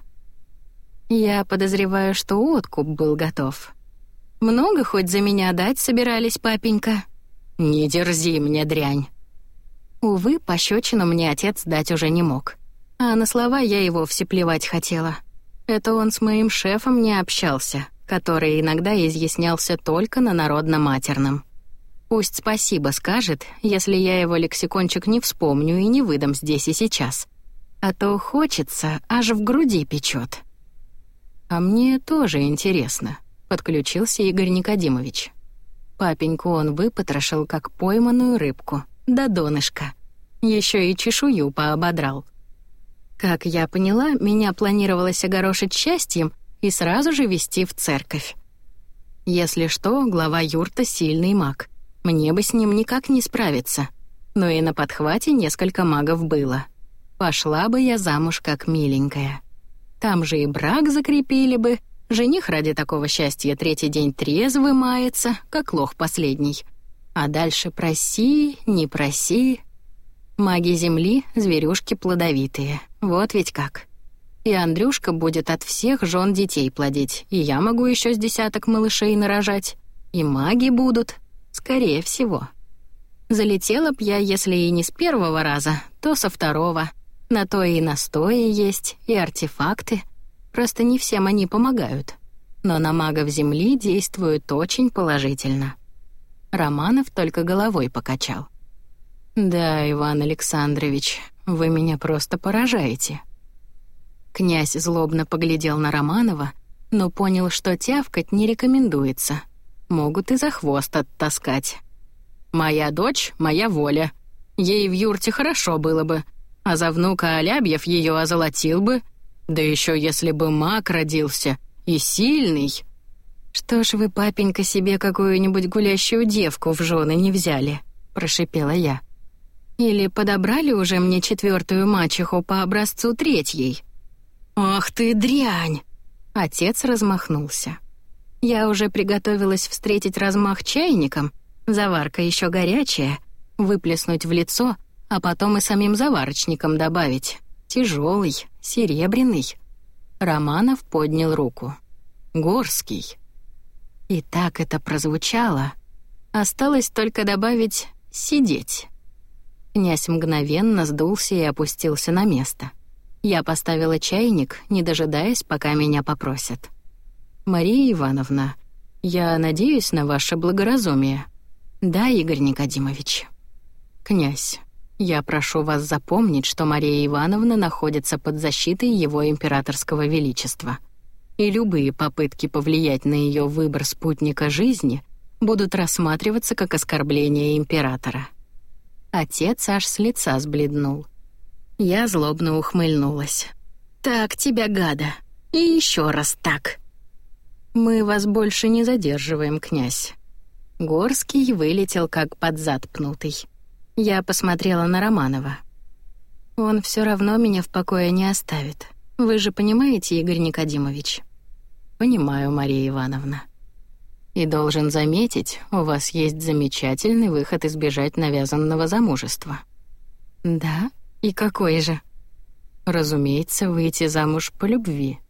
Я подозреваю, что откуп был готов. Много хоть за меня дать собирались, папенька? Не дерзи мне, дрянь. Увы, пощечину мне отец дать уже не мог. А на слова я и вовсе плевать хотела. Это он с моим шефом не общался, который иногда изъяснялся только на народно-матерном. Пусть спасибо скажет, если я его лексикончик не вспомню и не выдам здесь и сейчас. А то хочется, аж в груди печет. А мне тоже интересно, подключился Игорь Никодимович. Папеньку он выпотрошил, как пойманную рыбку, до донышка. Еще и чешую поободрал. Как я поняла, меня планировалось огорошить счастьем и сразу же вести в церковь. Если что, глава юрта — сильный маг. Мне бы с ним никак не справиться. Но и на подхвате несколько магов было. Пошла бы я замуж как миленькая. Там же и брак закрепили бы. Жених ради такого счастья третий день трезвый мается, как лох последний. А дальше проси, не проси. Маги земли — зверюшки плодовитые. Вот ведь как. И Андрюшка будет от всех жен детей плодить, и я могу еще с десяток малышей нарожать. И маги будут, скорее всего. Залетела б я, если и не с первого раза, то со второго. На то и настои есть, и артефакты. Просто не всем они помогают. Но на магов земли действуют очень положительно. Романов только головой покачал. «Да, Иван Александрович, вы меня просто поражаете». Князь злобно поглядел на Романова, но понял, что тявкать не рекомендуется. Могут и за хвост оттаскать. «Моя дочь — моя воля. Ей в юрте хорошо было бы, а за внука Алябьев ее озолотил бы. Да еще если бы маг родился, и сильный». «Что ж вы, папенька, себе какую-нибудь гулящую девку в жены не взяли?» — прошипела я. «Или подобрали уже мне четвертую мачеху по образцу третьей?» «Ах ты дрянь!» Отец размахнулся. Я уже приготовилась встретить размах чайником, заварка еще горячая, выплеснуть в лицо, а потом и самим заварочником добавить. Тяжелый, серебряный. Романов поднял руку. «Горский». И так это прозвучало. Осталось только добавить «сидеть». Князь мгновенно сдулся и опустился на место. Я поставила чайник, не дожидаясь, пока меня попросят. «Мария Ивановна, я надеюсь на ваше благоразумие». «Да, Игорь Никодимович». «Князь, я прошу вас запомнить, что Мария Ивановна находится под защитой его императорского величества, и любые попытки повлиять на ее выбор спутника жизни будут рассматриваться как оскорбление императора». Отец аж с лица сбледнул. Я злобно ухмыльнулась. «Так тебя, гада! И еще раз так!» «Мы вас больше не задерживаем, князь». Горский вылетел как под зад пнутый. Я посмотрела на Романова. «Он все равно меня в покое не оставит. Вы же понимаете, Игорь Никодимович?» «Понимаю, Мария Ивановна. И должен заметить, у вас есть замечательный выход избежать навязанного замужества». «Да? И какой же?» «Разумеется, выйти замуж по любви».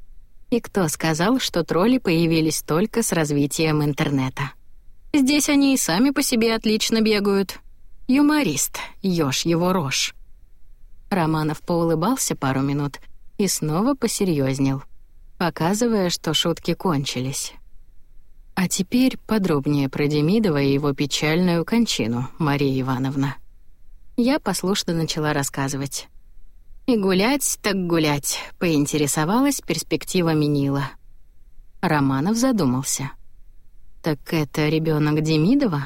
И кто сказал, что тролли появились только с развитием интернета? Здесь они и сами по себе отлично бегают. Юморист, ешь его рожь. Романов поулыбался пару минут и снова посерьезнел, показывая, что шутки кончились. А теперь подробнее про Демидова и его печальную кончину, Мария Ивановна. Я послушно начала рассказывать. И гулять так гулять, поинтересовалась перспективами Нила. Романов задумался. Так это ребенок Демидова?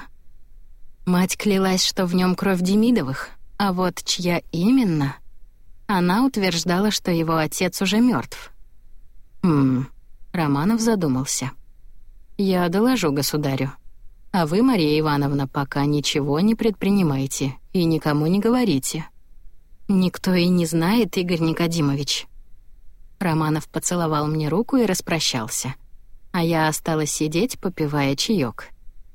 Мать клялась, что в нем кровь Демидовых, а вот чья именно? Она утверждала, что его отец уже мертв. Хм, Романов задумался. Я доложу государю. А вы, Мария Ивановна, пока ничего не предпринимайте и никому не говорите. Никто и не знает, Игорь Никодимович. Романов поцеловал мне руку и распрощался. А я осталась сидеть, попивая чаек.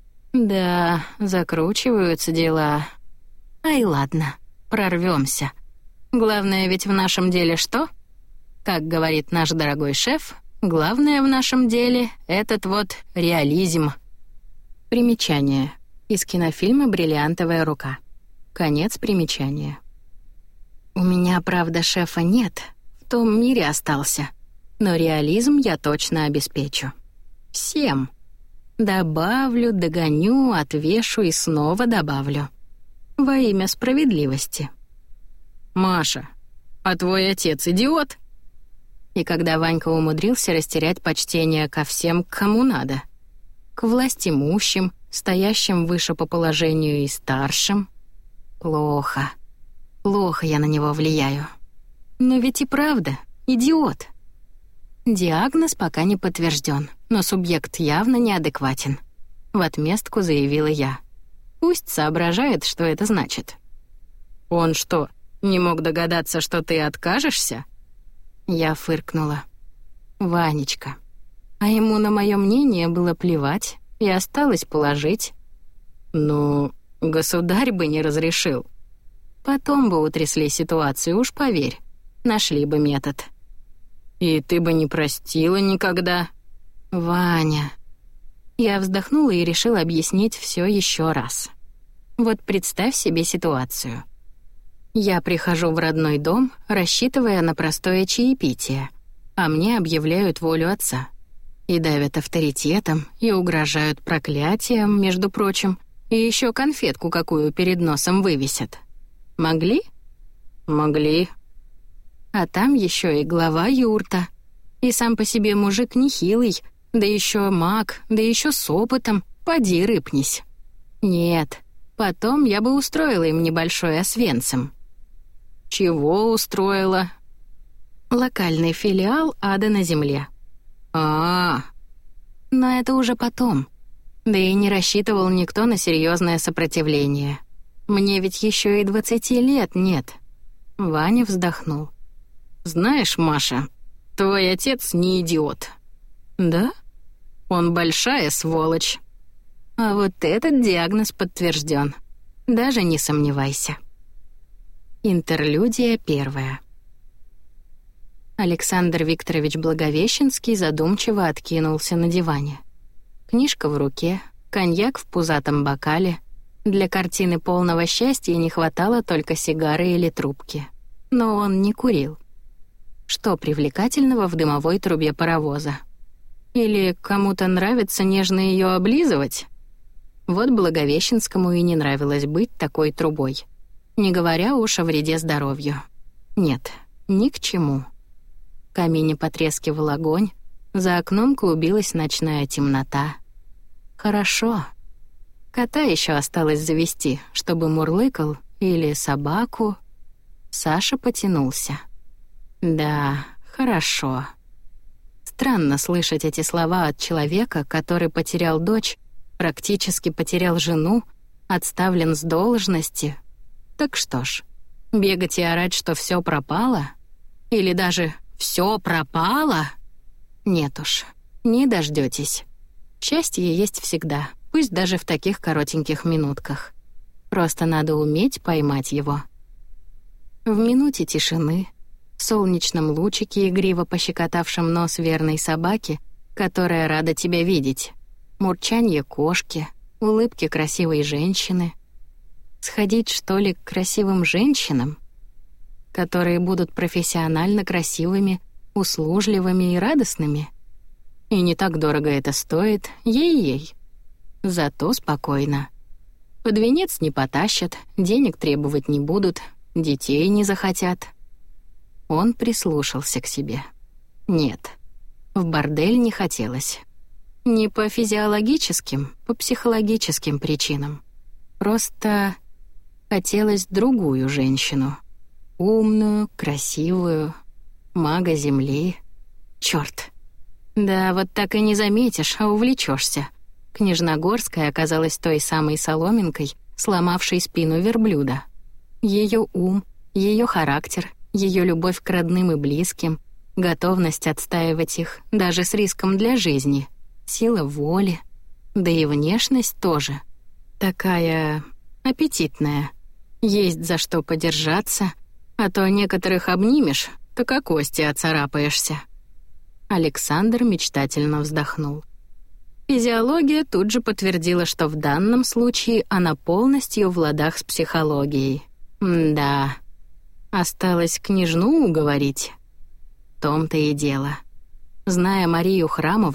Да, закручиваются дела. Ай, ладно, прорвемся. Главное ведь в нашем деле что? Как говорит наш дорогой шеф, главное в нашем деле — этот вот реализм. Примечание. Из кинофильма «Бриллиантовая рука». Конец примечания. У меня, правда, шефа нет, в том мире остался. Но реализм я точно обеспечу. Всем. Добавлю, догоню, отвешу и снова добавлю. Во имя справедливости. «Маша, а твой отец идиот?» И когда Ванька умудрился растерять почтение ко всем, кому надо. К властимущим, стоящим выше по положению и старшим. Плохо. Плохо я на него влияю. Но ведь и правда, идиот. Диагноз пока не подтвержден, но субъект явно неадекватен. В отместку заявила я. Пусть соображает, что это значит. «Он что, не мог догадаться, что ты откажешься?» Я фыркнула. Ванечка. А ему на мое мнение было плевать, и осталось положить. «Ну, государь бы не разрешил». Потом бы утрясли ситуацию, уж поверь. Нашли бы метод. «И ты бы не простила никогда?» «Ваня...» Я вздохнула и решила объяснить все еще раз. Вот представь себе ситуацию. Я прихожу в родной дом, рассчитывая на простое чаепитие, а мне объявляют волю отца. И давят авторитетом, и угрожают проклятием, между прочим, и еще конфетку какую перед носом вывесят. Могли? Могли. А там еще и глава юрта. И сам по себе мужик нехилый, да еще маг, да еще с опытом. Поди рыпнись. Нет, потом я бы устроила им небольшой Освенцим. Чего устроила? Локальный филиал ада на земле. А, -а, а Но это уже потом. Да и не рассчитывал никто на серьезное сопротивление. Мне ведь еще и двадцати лет нет. Ваня вздохнул. «Знаешь, Маша, твой отец не идиот». «Да? Он большая сволочь». А вот этот диагноз подтвержден. Даже не сомневайся. Интерлюдия первая. Александр Викторович Благовещенский задумчиво откинулся на диване. Книжка в руке, коньяк в пузатом бокале. Для картины полного счастья не хватало только сигары или трубки. Но он не курил. Что привлекательного в дымовой трубе паровоза? Или кому-то нравится нежно ее облизывать? Вот Благовещенскому и не нравилось быть такой трубой. Не говоря уж о вреде здоровью. Нет, ни к чему. В камине потрескивал огонь, за окном клубилась ночная темнота. Хорошо. Кота еще осталось завести, чтобы мурлыкал, или собаку. Саша потянулся. Да, хорошо. Странно слышать эти слова от человека, который потерял дочь, практически потерял жену, отставлен с должности. Так что ж, бегать и орать, что все пропало? Или даже все пропало? Нет уж, не дождетесь. Счастье есть всегда, пусть даже в таких коротеньких минутках. Просто надо уметь поймать его. В минуте тишины, в солнечном лучике, игриво пощекотавшем нос верной собаки, которая рада тебя видеть, мурчанье кошки, улыбки красивой женщины. Сходить, что ли, к красивым женщинам, которые будут профессионально красивыми, услужливыми и радостными? И не так дорого это стоит, ей-ей. Зато спокойно. Под венец не потащат, денег требовать не будут, детей не захотят. Он прислушался к себе. Нет, в бордель не хотелось. Не по физиологическим, по психологическим причинам. Просто хотелось другую женщину. Умную, красивую, мага земли. Чёрт. Да, вот так и не заметишь, а увлечешься. Княжногорская оказалась той самой соломинкой, сломавшей спину верблюда. Ее ум, ее характер, ее любовь к родным и близким, готовность отстаивать их даже с риском для жизни, сила воли, да и внешность тоже. Такая аппетитная. Есть за что подержаться, а то некоторых обнимешь, так о кости оцарапаешься. Александр мечтательно вздохнул. Физиология тут же подтвердила, что в данном случае она полностью в ладах с психологией. М-да. Осталось княжну уговорить. В том-то и дело. Зная Марию Храмову,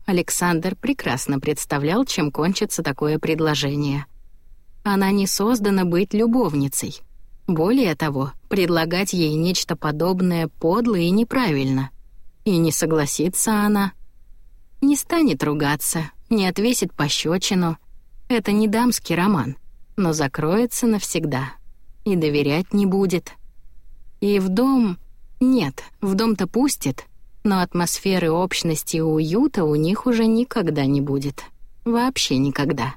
Александр прекрасно представлял, чем кончится такое предложение. Она не создана быть любовницей. Более того, предлагать ей нечто подобное подло и неправильно. И не согласится она. Не станет ругаться, не отвесит пощечину. Это не дамский роман, но закроется навсегда. И доверять не будет. И в дом... Нет, в дом-то пустит, но атмосферы общности и уюта у них уже никогда не будет. Вообще никогда.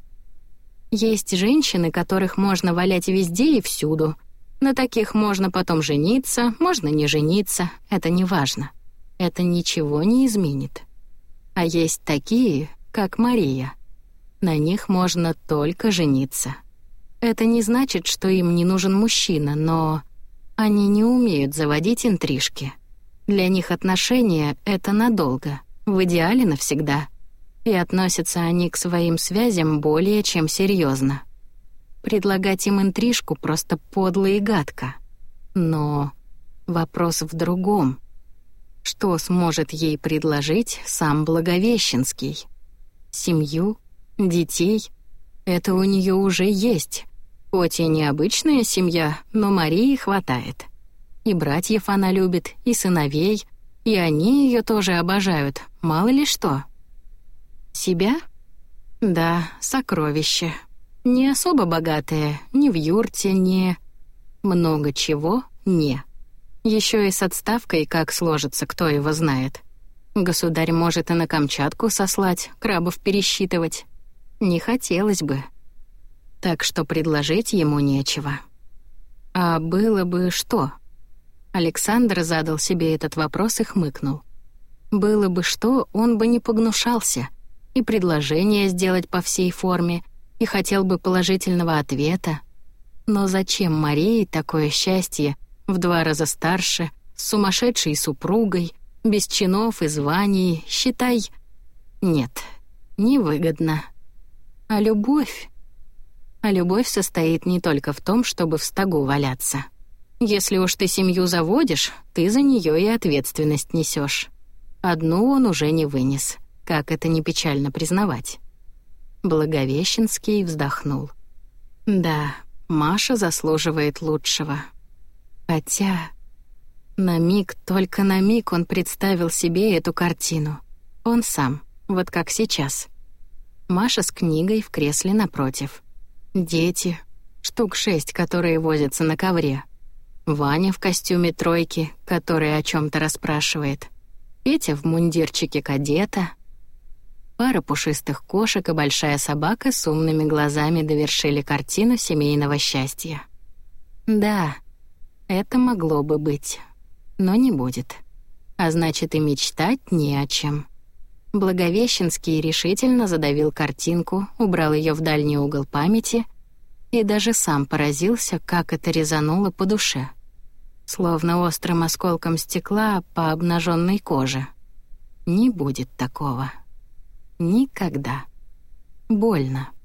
Есть женщины, которых можно валять везде и всюду. На таких можно потом жениться, можно не жениться, это не важно. Это ничего не изменит. А есть такие, как Мария. На них можно только жениться. Это не значит, что им не нужен мужчина, но они не умеют заводить интрижки. Для них отношения — это надолго, в идеале навсегда. И относятся они к своим связям более чем серьезно. Предлагать им интрижку просто подло и гадко. Но вопрос в другом. Что сможет ей предложить сам Благовещенский? Семью? Детей? Это у нее уже есть. Хоть и необычная семья, но Марии хватает. И братьев она любит, и сыновей, и они ее тоже обожают, мало ли что. Себя? Да, сокровище. Не особо богатое, ни в юрте, ни... Много чего не. Еще и с отставкой как сложится, кто его знает. Государь может и на Камчатку сослать, крабов пересчитывать. Не хотелось бы. Так что предложить ему нечего. А было бы что? Александр задал себе этот вопрос и хмыкнул. Было бы что, он бы не погнушался. И предложение сделать по всей форме, и хотел бы положительного ответа. Но зачем Марии такое счастье, в два раза старше, с сумасшедшей супругой, без чинов и званий, считай... Нет, невыгодно. А любовь? А любовь состоит не только в том, чтобы в стогу валяться. Если уж ты семью заводишь, ты за нее и ответственность несешь. Одну он уже не вынес, как это не печально признавать. Благовещенский вздохнул. Да, Маша заслуживает лучшего. Хотя... На миг, только на миг он представил себе эту картину. Он сам, вот как сейчас. Маша с книгой в кресле напротив. Дети, штук шесть, которые возятся на ковре. Ваня в костюме тройки, который о чем-то расспрашивает. Петя в мундирчике кадета. Пара пушистых кошек и большая собака с умными глазами довершили картину семейного счастья. Да, это могло бы быть, но не будет. А значит, и мечтать не о чем. Благовещенский решительно задавил картинку, убрал ее в дальний угол памяти и даже сам поразился, как это резануло по душе. Словно острым осколком стекла по обнаженной коже. Не будет такого. Никогда. Больно.